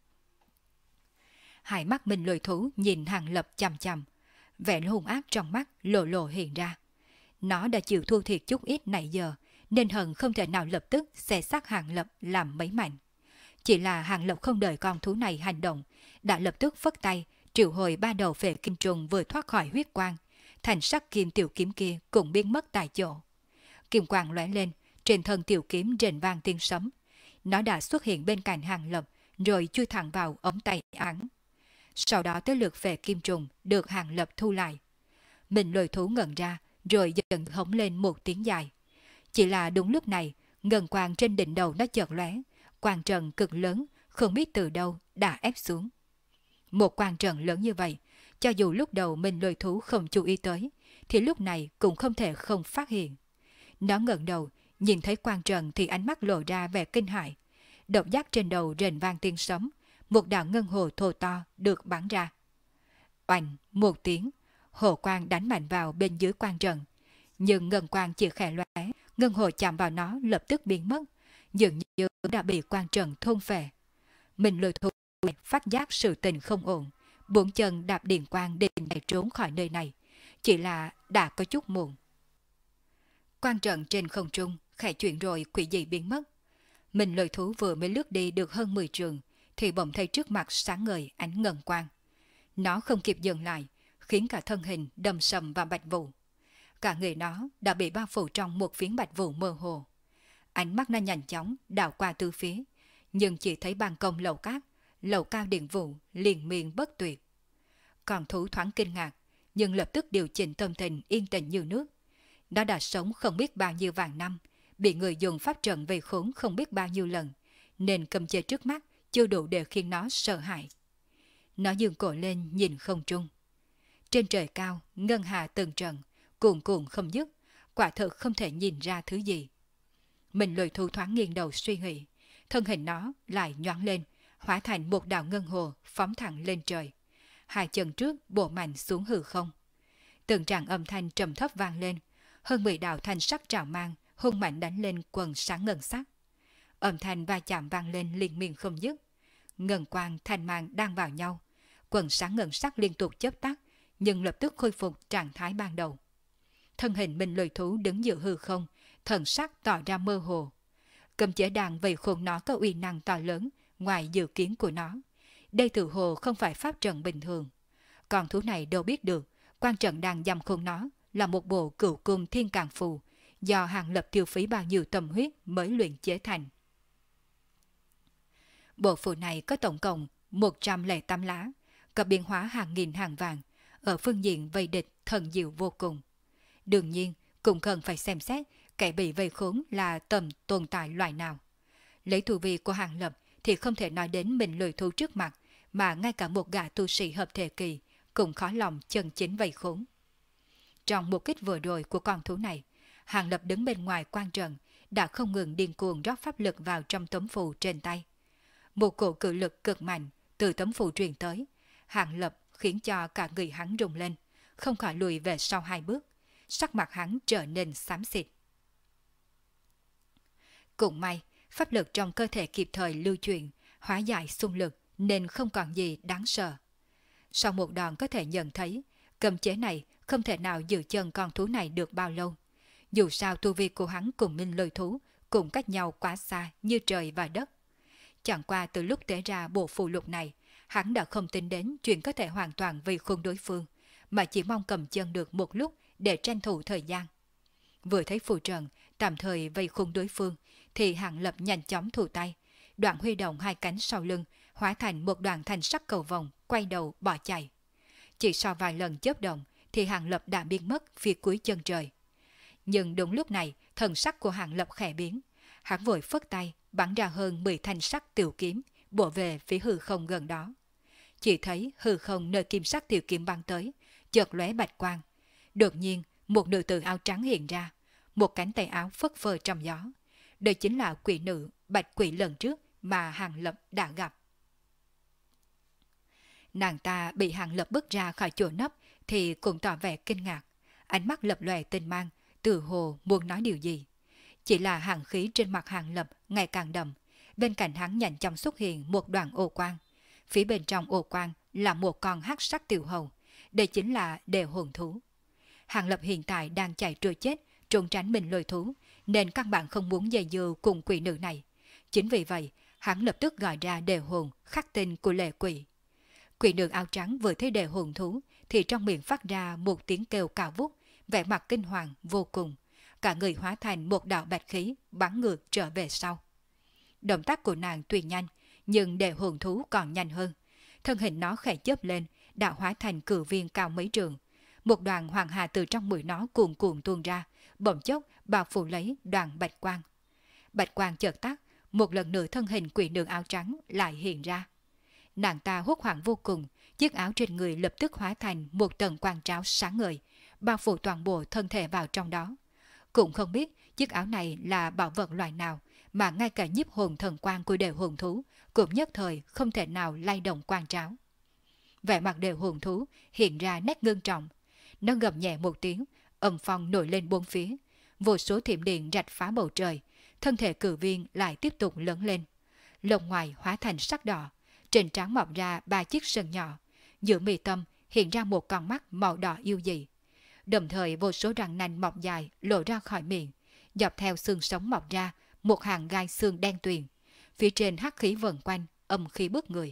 Hai mắt minh lôi thú nhìn Hàng Lập chằm chằm, vẻ hung ác trong mắt lộ lộ hiện ra. Nó đã chịu thua thiệt chút ít nãy giờ, nên hận không thể nào lập tức xé xác Hàng Lập làm mấy mảnh. Chỉ là Hàng Lập không đợi con thú này hành động, đã lập tức phất tay triệu hồi 3 đầu phệ kim trùng vừa thoát khỏi huyết quang, thành sắc kim tiểu kiếm kia cũng biến mất tại chỗ. Kim quang lóe lên, trên thân tiểu kiếm rền vang tiếng sấm. Nó đã xuất hiện bên cạnh Hàng Lập, rồi chui thẳng vào ống tay áo. Sau đó tới lượt phệ kim trùng được Hàng Lập thu lại. Mình lôi thú ngẩn ra, rồi dần hống lên một tiếng dài. Chỉ là đúng lúc này, ngân quang trên đỉnh đầu nó chợt lóe, quang trận cực lớn, không biết từ đâu đã ép xuống. Một quang trận lớn như vậy, cho dù lúc đầu mình lôi thú không chú ý tới, thì lúc này cũng không thể không phát hiện. Nó ngẩng đầu, nhìn thấy quang trận thì ánh mắt lộ ra vẻ kinh hãi. Độc giác trên đầu rền vang tiếng sấm, một đạo ngân hồ thô to được bắn ra. Oanh một tiếng, hồ quang đánh mạnh vào bên dưới quan trận, nhưng ngân quang chỉ khẽ lóe, ngân hồ chạm vào nó lập tức biến mất, dường như đã bị quan trận thôn phệ. Mình lôi thu phát giác sự tình không ổn, bốn chân đạp điện quang định chạy trốn khỏi nơi này, chỉ là đã có chút muộn. Quan trận trên không trung khẽ chuyển rồi quỷ dị biến mất. Mình lôi thú vừa mới lướt đi được hơn 10 trường thì bỗng thấy trước mặt sáng ngời ánh ngân quang. Nó không kịp dừng lại, khiến cả thân hình đâm sầm vào bạch vụ. Cả người nó đã bị bao phủ trong một phiến bạch vụ mơ hồ. Ánh mắt nó nhanh chóng đảo qua tứ phía, nhưng chỉ thấy ban công lầu cát, lầu cao điện vụ liền miên bất tuyệt. Còn thú thoáng kinh ngạc, nhưng lập tức điều chỉnh tâm tình yên tĩnh như nước. Nó đã sống không biết bao nhiêu vạn năm, bị người dùng pháp trận vây khốn không biết bao nhiêu lần, nên cầm chế trước mắt chưa đủ để khiến nó sợ hãi. Nó dương cổ lên nhìn không trung. Trên trời cao, ngân hà từng trận, cuồn cuộn không dứt, quả thực không thể nhìn ra thứ gì. Mình lôi thu thoáng nghiêng đầu suy nghĩ, thân hình nó lại nhoáng lên, hóa thành một đạo ngân hồ phóng thẳng lên trời. Hai chân trước bổ mạnh xuống hư không. Từng tràng âm thanh trầm thấp vang lên, hơn 10 đạo thanh sắc trào mang hung mạnh đánh lên quần sáng ngân sắc. Âm thanh va chạm vang lên liên miên không dứt. Ngân quang thanh mang đang vào nhau, quần sáng ngân sắc liên tục chớp tắt, nhưng lập tức khôi phục trạng thái ban đầu. Thân hình mình lôi thú đứng giữa hư không, thần sắc tỏ ra mơ hồ. Cầm chế đàn vây khốn nó có uy năng to lớn ngoài dự kiến của nó. Đây tự hồ không phải pháp trận bình thường. Còn thú này đâu biết được, quan trận đang giam khốn nó là một bộ cửu cung thiên càng phù, do Hàng Lập tiêu phí bao nhiêu tâm huyết mới luyện chế thành. Bộ phù này có tổng cộng 108 lá, có biến hóa hàng nghìn hàng vàng, ở phương diện vây địch thần diệu vô cùng. Đương nhiên, cũng cần phải xem xét kẻ bị vây khốn là tầm tồn tại loại nào. Lấy thủ vị của Hàng Lập thì không thể nói đến mình lười thu trước mặt, mà ngay cả một gã tu sĩ hợp thể kỳ cũng khó lòng chân chính vây khốn. Trong một kích vừa rồi của con thú này, Hàng Lập đứng bên ngoài quan trận đã không ngừng điên cuồng rót pháp lực vào trong tấm phù trên tay. Một cổ cự lực cực mạnh từ tấm phù truyền tới, Hàng Lập khiến cho cả người hắn rung lên, không khỏi lùi về sau 2 bước, sắc mặt hắn trở nên xám xịt. Cũng may, pháp lực trong cơ thể kịp thời lưu chuyển, hóa giải xung lực nên không còn gì đáng sợ. Sau một đòn có thể nhận thấy, cầm chế này không thể nào giữ chân con thú này được bao lâu. Dù sao tu vi của hắn cùng minh lôi thú cũng cách nhau quá xa như trời và đất. Chẳng qua từ lúc tế ra bộ phù lục này, hắn đã không tính đến chuyện có thể hoàn toàn vây khốn đối phương, mà chỉ mong cầm chân được một lúc để tranh thủ thời gian. Vừa thấy phù trận tạm thời vây khốn đối phương, thì Hàng Lập nhanh chóng thủ tay, đoạn huy động 2 cánh sau lưng, hóa thành một đoàn thanh sắc cầu vồng, quay đầu bỏ chạy. Chỉ sau vài lần chớp động, thì Hàng Lập đã biến mất phía cuối chân trời. Nhưng đúng lúc này, thần sắc của Hàng Lập khẽ biến, hắn vội phất tay, bắn ra hơn 10 thanh sắc tiểu kiếm, bổ về phía hư không gần đó. Chỉ thấy hư không nơi kim sắc tiểu kiếm bắn tới, chợt lóe bạch quang. Đột nhiên, một nữ tử áo trắng hiện ra, một cánh tay áo phất phơ trong gió. Đây chính là quỷ nữ Bạch Quỷ lần trước mà Hàng Lập đã gặp. Nàng ta bị Hàng Lập bước ra khỏi chỗ nấp thì cũng tỏ vẻ kinh ngạc, ánh mắt lập lòe tinh mang, từ hồ muốn nói điều gì. Chỉ là hàn khí trên mặt Hàng Lập ngày càng đậm, bên cạnh hắn nhanh chóng xuất hiện một đoàn ô quang. Phía bên trong ô quang là một con hắc sắc tiểu hầu, đây chính là đề hồn thú. Hàng Lập hiện tại đang chạy trôi chết, trốn tránh mình lôi thú, nên căn bản không muốn dây dưa cùng quỷ nữ này. Chính vì vậy, hắn lập tức gọi ra đề hồn khắc tinh của lệ quỷ. Quỷ nữ áo trắng vừa thấy đề hồn thú thì trong miệng phát ra một tiếng kêu cao vút, vẻ mặt kinh hoàng vô cùng. Cả người hóa thành một đạo bạch khí bắn ngược trở về sau. Động tác của nàng tuy nhanh, nhưng đề hồn thú còn nhanh hơn. Thân hình nó khẽ chớp lên, đã hóa thành cự viên cao mấy trường. Một đoàn hoàng hà từ trong mũi nó cuồn cuộn tuôn ra, bỗng chốc bao phủ lấy đoàn bạch quang. Bạch quang chợt tắt, một lần nữa thân hình quỷ nữ áo trắng lại hiện ra. Nàng ta hốt hoảng vô cùng, chiếc áo trên người lập tức hóa thành một tầng quang tráo sáng ngời, bao phủ toàn bộ thân thể vào trong đó. Cũng không biết chiếc áo này là bảo vật loại nào mà ngay cả nhiếp hồn thần quang của Đều hồn thú cũng nhất thời không thể nào lay động quan tráo. Vẻ mặt Đều hồn thú hiện ra nét ngưng trọng. Nó gầm nhẹ một tiếng, âm phong nổi lên bốn phía, vô số thiểm điện rạch phá bầu trời, thân thể cử viên lại tiếp tục lớn lên. Lông ngoài hóa thành sắc đỏ, trên trán mọc ra 3 chiếc sừng nhỏ, giữa mi tâm hiện ra một con mắt màu đỏ yêu dị. Đồng thời vô số răng nanh mọc dài lộ ra khỏi miệng, dọc theo xương sống mọc ra một hàng gai xương đen tuyền, phía trên hắc khí vần quanh, âm khí bức người.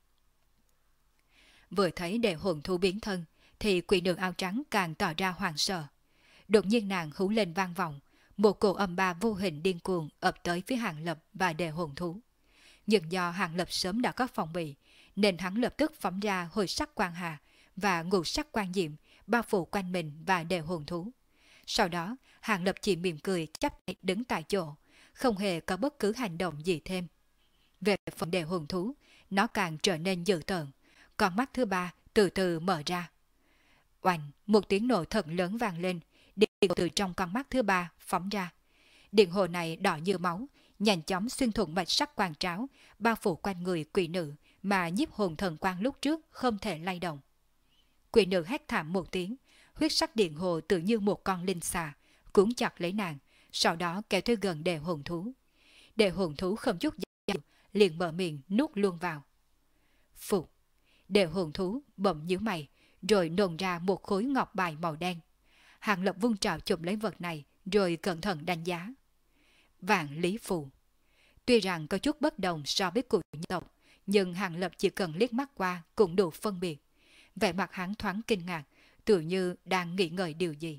Vừa thấy Đều hồn thú biến thân, thì quỷ nữ áo trắng càng tỏ ra hoảng sợ. Đột nhiên nàng hú lên vang vọng, một cổ âm ba vô hình điên cuồng ập tới phía Hàng Lập và Đều hồn thú. Nhưng do Hàng Lập sớm đã có phòng bị, nên hắn lập tức phóng ra hồi sắc quang hà và ngũ sắc quang diệm bao phủ quanh mình và Đều hồn thú. Sau đó, Hàng Lập chỉ mỉm cười chắp tay đứng tại chỗ, không hề có bất cứ hành động gì thêm. Về phần Đều hồn thú, nó càng trở nên dữ tợn, con mắt thứ ba từ từ mở ra. Oanh, một tiếng nổ thật lớn vang lên, điện hồ từ trong con mắt thứ ba phóng ra. Điện hồ này đỏ như máu, nhanh chóng xuyên thủng bạch sắc quang tráo, bao phủ quanh người quỷ nữ mà nhiếp hồn thần quang lúc trước không thể lay động. Quỷ nữ hét thảm một tiếng, huyết sắc điện hồ tự như một con linh xà, cuốn chặt lấy nàng, sau đó kéo tới gần Đều hồn thú. Đều hồn thú không chút do dự, liền mở miệng nuốt luôn vào. Phụ! Đều hồn thú bỗng nhíu mày, rồi nôn ra một khối ngọc bài màu đen. Hàng Lập vung trào chụp lấy vật này, rồi cẩn thận đánh giá. Vạn lý phù. Tuy rằng có chút bất đồng so với cụ nhân tộc, nhưng Hàng Lập chỉ cần liếc mắt qua cũng đủ phân biệt. Vẻ mặt hắn thoáng kinh ngạc, tự như đang nghĩ ngợi điều gì.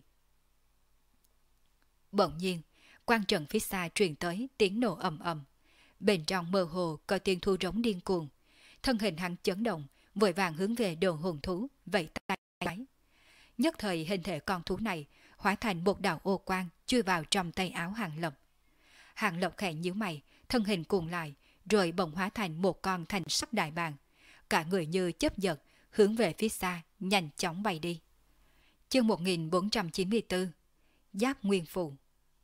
Bỗng nhiên, quan trận phía xa truyền tới tiếng nổ ầm ầm. Bên trong mơ hồ có tiếng thu rống điên cuồng. Thân hình hắn chấn động, vội vàng hướng về Đồ hồn thú, vẫy tay. Nhất thời hình thể con thú này hóa thành một đạo ô quang chui vào trong tay áo Hàng Lập. Hàng Lập khẽ nhíu mày, thân hình cuồng lại, rồi bỗng hóa thành một con thanh sắc đại bàng. Cả người như chớp giật, hướng về phía xa, nhanh chóng bay đi. Chương 1494 Giáp Nguyên Phù.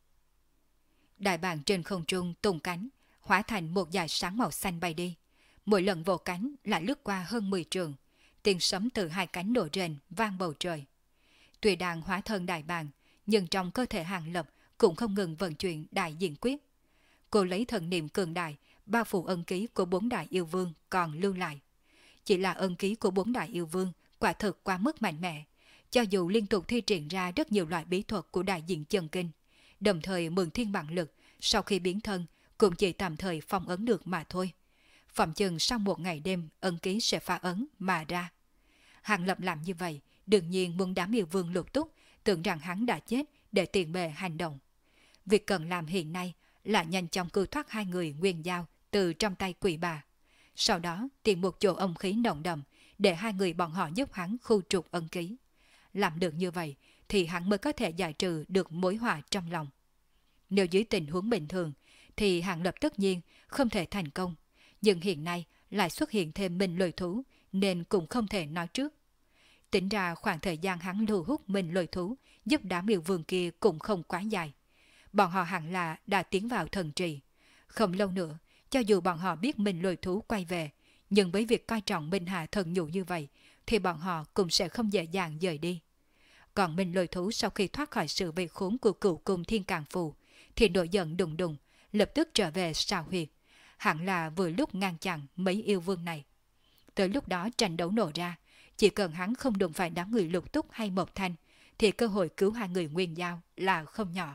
Đại bàng trên không trung tung cánh, hóa thành một dải sáng màu xanh bay đi. Mỗi lần vỗ cánh lại lướt qua hơn 10 trường, tiếng sấm từ hai cánh nổ rền vang bầu trời. Tuy đang hóa thân đại bàng, nhưng trong cơ thể Hàng Lập cũng không ngừng vận chuyển đại diện quyết. Cô lấy thần niệm cường đại, bao phủ ân ký của 4 đại yêu vương còn lưu lại. Chỉ là ân ký của 4 đại yêu vương quả thực quá mức mạnh mẽ, cho dù liên tục thi triển ra rất nhiều loại bí thuật của đại diện chân kinh, đồng thời mượn thiên bản lực, sau khi biến thân cũng chỉ tạm thời phong ấn được mà thôi. Phòng chừng sau một ngày đêm ân ký sẽ phá ấn mà ra. Hàng Lập làm như vậy, đương nhiên muốn đám yêu vương lục túc, tưởng rằng hắn đã chết để tiện bề hành động. Việc cần làm hiện nay là nhanh chóng cứu thoát hai người nguyên giao từ trong tay quỷ bà. Sau đó tìm một chỗ âm khí nồng đậm để hai người bọn họ giúp hắn khu trục ân ký. Làm được như vậy thì hắn mới có thể giải trừ được mối họa trong lòng. Nếu dưới tình huống bình thường thì Hàng Lập tất nhiên không thể thành công, nhưng hiện nay lại xuất hiện thêm minh lôi thú nên cũng không thể nói trước. Tính ra khoảng thời gian hắn lưu hút minh lôi thú giúp đám yêu vương kia cũng không quá dài. Bọn họ hẳn là đã tiến vào thần trì. Không lâu nữa, cho dù bọn họ biết minh lôi thú quay về, nhưng với việc coi trọng minh hạ thần nhũ như vậy, thì bọn họ cũng sẽ không dễ dàng rời đi. Còn minh lôi thú sau khi thoát khỏi sự vây khốn của cửu cung thiên càng phù, thì nổi giận đùng đùng, lập tức trở về sao huyệt. Hẳn là vừa lúc ngăn chặn mấy yêu vương này. Tới lúc đó tranh đấu nổ ra, chỉ cần hắn không đụng phải đám người lục túc hay mộc thanh, thì cơ hội cứu hai người nguyên giao là không nhỏ.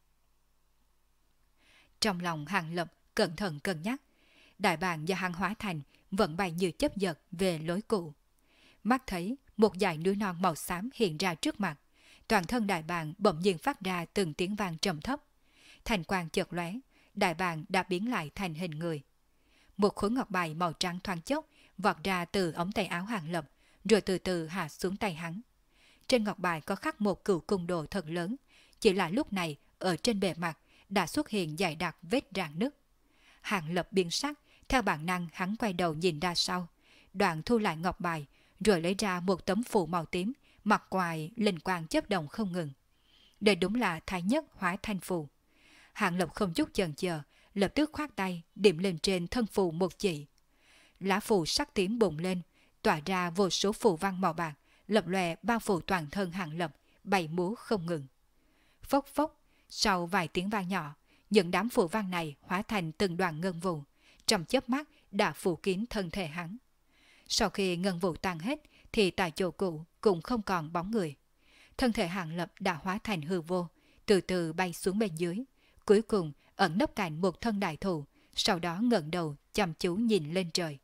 Trong lòng Hàng Lập cẩn thận cân nhắc, đại bàng do hắn hóa thành vẫn bay như chớp giật về lối cũ. Mắt thấy một dải núi non màu xám hiện ra trước mặt, toàn thân đại bàng bỗng nhiên phát ra từng tiếng vang trầm thấp. Thành quang chợt lóe, đại bàng đã biến lại thành hình người. Một khối ngọc bài màu trắng thoáng chốc vọt ra từ ống tay áo Hàng Lập, rồi từ từ hạ xuống tay hắn. Trên ngọc bài có khắc một cửu cung đồ thật lớn, chỉ là lúc này ở trên bề mặt đã xuất hiện dày đặc vết rạn nứt. Hàng Lập biến sắc, theo bản năng hắn quay đầu nhìn ra sau, đoạn thu lại ngọc bài, rồi lấy ra một tấm phù màu tím, mặt ngoài linh quang chớp động không ngừng. Đây đúng là thái nhất hóa thanh phù. Hàng Lập không chút chần chờ, lập tức khoát tay điểm lên trên thân phù một chỉ. Lá phù sắc tím bùng lên, tỏa ra vô số phù văn màu bạc, lập lòe bao phủ toàn thân Hàng Lập, bay múa không ngừng. Phốc phốc, sau vài tiếng vang nhỏ, những đám phù văn này hóa thành từng đoàn ngân vụ, trong chớp mắt đã phủ kín thân thể hắn. Sau khi ngân vụ tan hết, thì tại chỗ cũ cũng không còn bóng người. Thân thể Hàng Lập đã hóa thành hư vô, từ từ bay xuống bên dưới, cuối cùng ẩn nấp cạnh một thân đại thụ, sau đó ngẩng đầu chăm chú nhìn lên trời.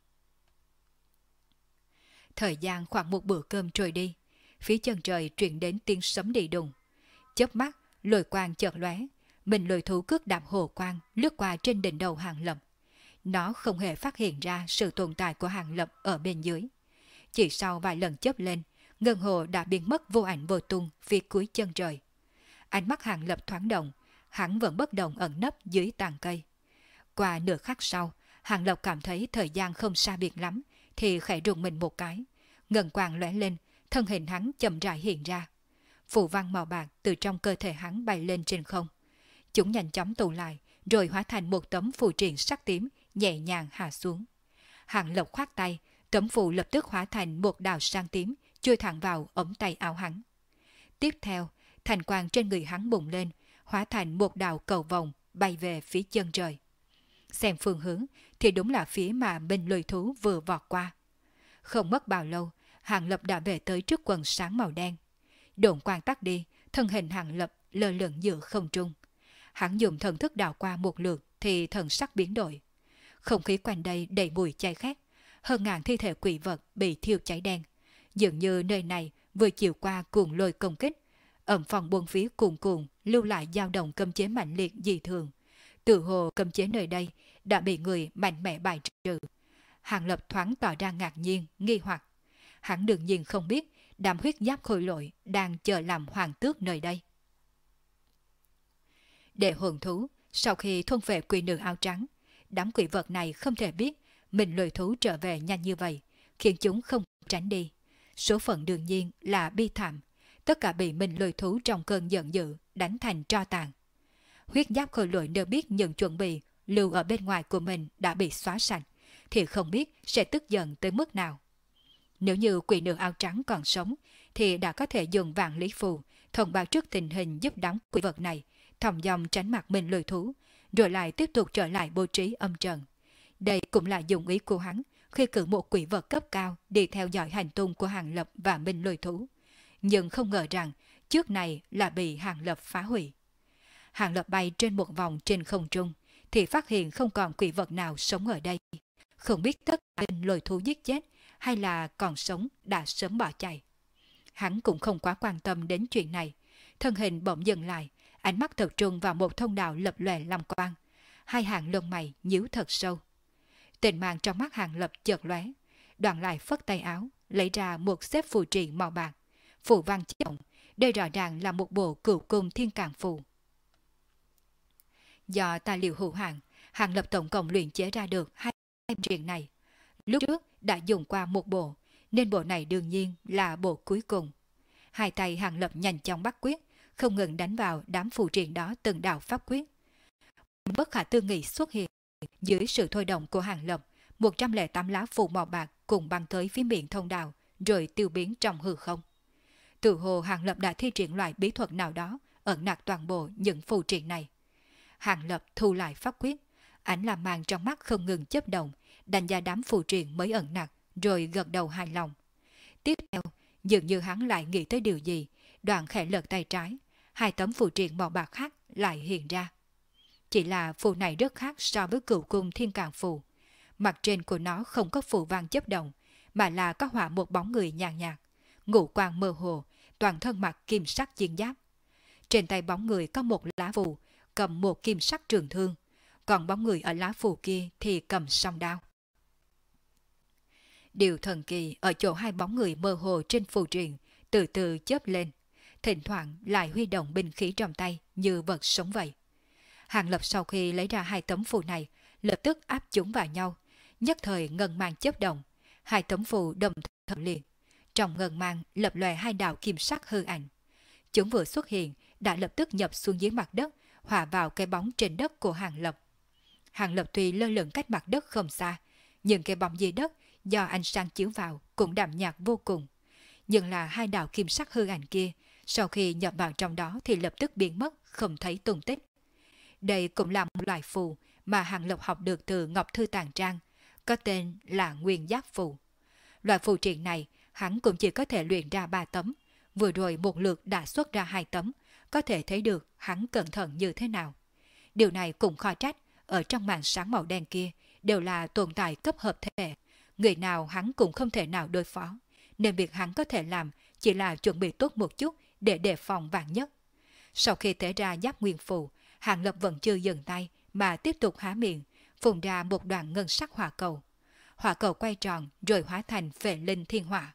Thời gian khoảng một bữa cơm trôi đi, phía chân trời truyền đến tiếng sấm đi đùng. Chớp mắt, lôi quang chợt lóe, mình lôi thú cước đạp hồ quang lướt qua trên đỉnh đầu Hàng Lập. Nó không hề phát hiện ra sự tồn tại của Hàng Lập ở bên dưới. Chỉ sau vài lần chớp lên, ngân hồ đã biến mất vô ảnh vô tung phía cuối chân trời. Ánh mắt Hàng Lập thoáng động, hắn vẫn bất động ẩn nấp dưới tàn cây. Qua nửa khắc sau, Hàng Lập cảm thấy thời gian không xa biệt lắm, thì khẽ rùng mình một cái. Ngân quang lóe lên, thân hình hắn chậm rãi hiện ra. Phù văn màu bạc từ trong cơ thể hắn bay lên trên không. Chúng nhanh chóng tụ lại, rồi hóa thành một tấm phù triện sắc tím nhẹ nhàng hạ xuống. Hàng Lập khoát tay, tấm phù lập tức hóa thành một đạo sang tím chui thẳng vào ống tay áo hắn. Tiếp theo, thành quang trên người hắn bùng lên, hóa thành một đạo cầu vồng bay về phía chân trời. Xem phương hướng thì đúng là phía mà Minh Lôi Thú vừa vọt qua. Không mất bao lâu, Hàng Lập đã về tới trước quần sáng màu đen. Độn quang tắt đi, thân hình Hàng Lập lơ lửng giữa không trung. Hắn dùng thần thức đảo qua một lượt thì thần sắc biến đổi. Không khí quanh đây đầy mùi cháy khét, hơn ngàn thi thể quỷ vật bị thiêu cháy đen. Dường như nơi này vừa chịu qua cuồng lôi công kích, ẩm phòng buôn phía cuồn cuộn lưu lại dao động cấm chế mạnh liệt dị thường. Tự hồ cấm chế nơi đây đã bị người mạnh mẽ bài trừ. Hàng Lập thoáng tỏ ra ngạc nhiên, nghi hoặc. Hắn đương nhiên không biết đám huyết giáp khôi lỗi đang chờ làm hoàng tước nơi đây. Để hồn thú, sau khi thôn vệ quỷ nữ áo trắng, đám quỷ vật này không thể biết mình lôi thú trở về nhanh như vậy, khiến chúng không tránh đi. Số phận đương nhiên là bi thảm, tất cả bị mình lôi thú trong cơn giận dữ đánh thành tro tàn. Huyết giáp khôi lỗi nếu biết những chuẩn bị lưu ở bên ngoài của mình đã bị xóa sạch, thì không biết sẽ tức giận tới mức nào. Nếu như quỷ nữ áo trắng còn sống, thì đã có thể dùng vạn lý phù thông báo trước tình hình giúp đám quỷ vật này thòng dòng tránh mặt mình lôi thú, rồi lại tiếp tục trở lại bố trí âm trận. Đây cũng là dụng ý của hắn khi cử một quỷ vật cấp cao đi theo dõi hành tung của Hàng Lập và Minh Lôi Thú. Nhưng không ngờ rằng trước này là bị Hàng Lập phá hủy. Hàng Lập bay trên một vòng trên không trung thì phát hiện không còn quỷ vật nào sống ở đây. Không biết tất cả Minh Lôi Thú giết chết hay là còn sống đã sớm bỏ chạy. Hắn cũng không quá quan tâm đến chuyện này. Thân hình bỗng dừng lại, ánh mắt tập trung vào một thông đạo lập lòe long quang. Hai hàng lông mày nhíu thật sâu. Tình mang trong mắt Hàng Lập chợt lóe, đoạn lại phất tay áo, lấy ra một xếp phù triện màu bạc. Phù văn chớp động, đây rõ ràng là một bộ cửu cung thiên càn phù. Do tài liệu hữu hạn, Hàng Lập tổng cộng luyện chế ra được hai triện này. Lúc trước đã dùng qua một bộ, nên bộ này đương nhiên là bộ cuối cùng. Hai tay Hàng Lập nhanh chóng bắt quyết, không ngừng đánh vào đám phù triện đó từng đạo pháp quyết. Bất khả tư nghị xuất hiện, dưới sự thôi động của Hàng Lập, 108 lá phù màu bạc cùng băng tới phía miệng thông đạo, rồi tiêu biến trong hư không. Tự hồ Hàng Lập đã thi triển loại bí thuật nào đó, ẩn nặc toàn bộ những phù triện này. Hàng Lập thu lại pháp quyết, ánh làm màn trong mắt không ngừng chớp động, đánh giá đám phù triện mới ẩn nặc, rồi gật đầu hài lòng. Tiếp theo, dường như hắn lại nghĩ tới điều gì, đoạn khẽ lật tay trái, hai tấm phù triện màu bạc khác lại hiện ra. Chỉ là phù này rất khác so với cửu cung thiên càn phù. Mặt trên của nó không có phù văn chớp động, mà là có họa một bóng người nhàn nhạt, ngũ quang mơ hồ, toàn thân mặc kim sắc chiến giáp. Trên tay bóng người có một lá phù, cầm một kim sắc trường thương, còn bóng người ở lá phù kia thì cầm song đao. Điều thần kỳ ở chỗ hai bóng người mơ hồ trên phù triện từ từ chớp lên, thỉnh thoảng lại huy động binh khí trong tay như vật sống vậy. Hàng Lập sau khi lấy ra hai tấm phù này, lập tức áp chúng vào nhau, nhất thời ngân mang chớp động, hai tấm phù đồng thời liền. Trong ngân mang lập lòe hai đạo kim sắc hư ảnh. Chúng vừa xuất hiện đã lập tức nhập xuống dưới mặt đất, hòa vào cái bóng trên đất của Hàng Lập. Hàng Lập tuy lơ lửng cách mặt đất không xa, nhưng cái bóng dưới đất do ánh sáng chiếu vào cũng đậm nhạt vô cùng. Nhưng là hai đạo kim sắc hư ảnh kia, sau khi nhập vào trong đó thì lập tức biến mất, không thấy tung tích. Đây cũng là một loại phù mà Hàng Lập học được từ Ngọc Thư Tàng Trang, có tên là Nguyên Giáp Phù. Loại phù triện này, hắn cũng chỉ có thể luyện ra 3 tấm, vừa rồi một lượt đã xuất ra 2 tấm, có thể thấy được hắn cẩn thận như thế nào. Điều này cũng khó trách, ở trong màn sáng màu đen kia đều là tồn tại cấp hợp thể, người nào hắn cũng không thể nào đối phó, nên việc hắn có thể làm chỉ là chuẩn bị tốt một chút để đề phòng vạn nhất. Sau khi tế ra giáp nguyên phù, Hàng Lập vẫn chưa dừng tay mà tiếp tục há miệng, phun ra một đoạn ngân sắc hỏa cầu. Hỏa cầu quay tròn rồi hóa thành phệ linh thiên hỏa.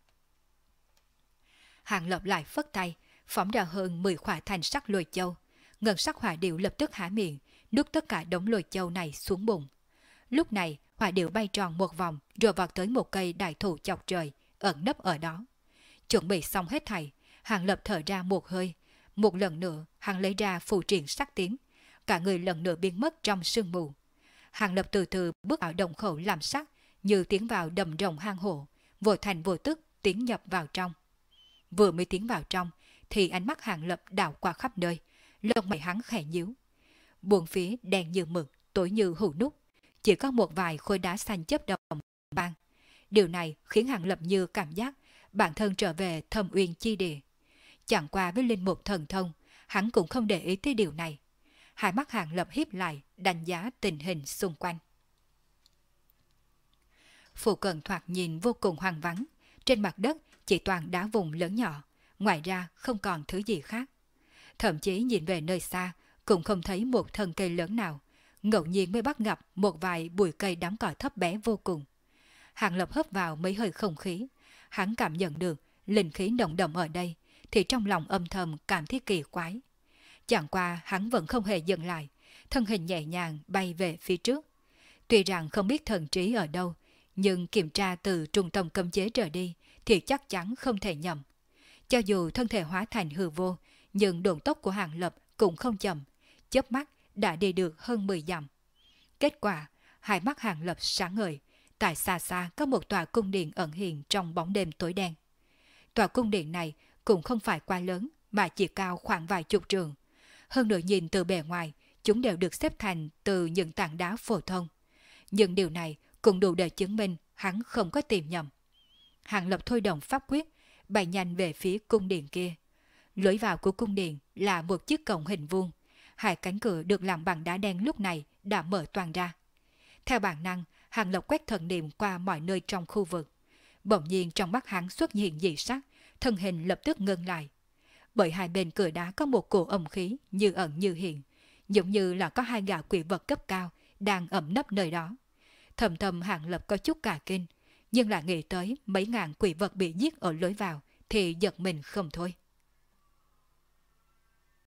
Hàng Lập lại phất tay, phóng ra hơn 10 khỏa thanh sắc lôi châu. Ngân sắc hỏa điệu lập tức há miệng, nuốt tất cả đống lôi châu này xuống bụng. Lúc này, hỏa điệu bay tròn một vòng rồi vọt tới một cây đại thụ chọc trời, ẩn nấp ở đó. Chuẩn bị xong hết thảy, Hàng Lập thở ra một hơi. Một lần nữa, hắn lấy ra phù triện sắc tím. Cả người lần nữa biến mất trong sương mù. Hàng Lập từ từ bước vào đồng khẩu làm sắc, như tiến vào đầm rồng hang hổ, vô thành vô tức tiến nhập vào trong. Vừa mới tiến vào trong, thì ánh mắt Hàng Lập đảo qua khắp nơi, lông mày hắn khẽ nhíu. Buồn phía đen như mực, tối như hũ nút, chỉ có một vài khối đá xanh chớp động vang. Điều này khiến Hàng Lập như cảm giác bản thân trở về Thâm Uyên chi địa. Chẳng qua với linh mục thần thông, hắn cũng không để ý tới điều này. Hai mắt Hàng Lập híp lại, đánh giá tình hình xung quanh. Phụ cận thoạt nhìn vô cùng hoang vắng, trên mặt đất chỉ toàn đá vùng lớn nhỏ, ngoài ra không còn thứ gì khác. Thậm chí nhìn về nơi xa, cũng không thấy một thân cây lớn nào, ngẫu nhiên mới bắt gặp một vài bụi cây đám cỏ thấp bé vô cùng. Hàng Lập hấp vào mấy hơi không khí, hắn cảm nhận được linh khí nồng đậm ở đây, thì trong lòng âm thầm cảm thấy kỳ quái. Chẳng qua hắn vẫn không hề dừng lại, thân hình nhẹ nhàng bay về phía trước. Tuy rằng không biết thần trí ở đâu, nhưng kiểm tra từ trung tâm cấm chế trở đi thì chắc chắn không thể nhầm. Cho dù thân thể hóa thành hư vô, nhưng độ tốc của Hàng Lập cũng không chậm, chớp mắt đã đi được hơn 10 dặm. Kết quả, hai mắt Hàng Lập sáng ngời, tại xa xa có một tòa cung điện ẩn hiện trong bóng đêm tối đen. Tòa cung điện này cũng không phải quá lớn mà chỉ cao khoảng vài chục trường. Hơn nữa nhìn từ bề ngoài, chúng đều được xếp thành từ những tảng đá phổ thông. Nhưng điều này cũng đủ để chứng minh hắn không có tìm nhầm. Hàng Lập thôi động pháp quyết, bay nhanh về phía cung điện kia. Lối vào của cung điện là một chiếc cổng hình vuông. Hai cánh cửa được làm bằng đá đen lúc này đã mở toang ra. Theo bản năng, Hàng Lập quét thần niệm qua mọi nơi trong khu vực. Bỗng nhiên trong mắt hắn xuất hiện dị sắc, thân hình lập tức ngưng lại. Bởi hai bên cửa đá có một cổ âm khí như ẩn như hiện, giống như là có hai gã quỷ vật cấp cao đang ẩn nấp nơi đó. Thầm thầm Hàng Lập có chút cả kinh, nhưng lại nghĩ tới mấy ngàn quỷ vật bị giết ở lối vào thì giật mình không thôi.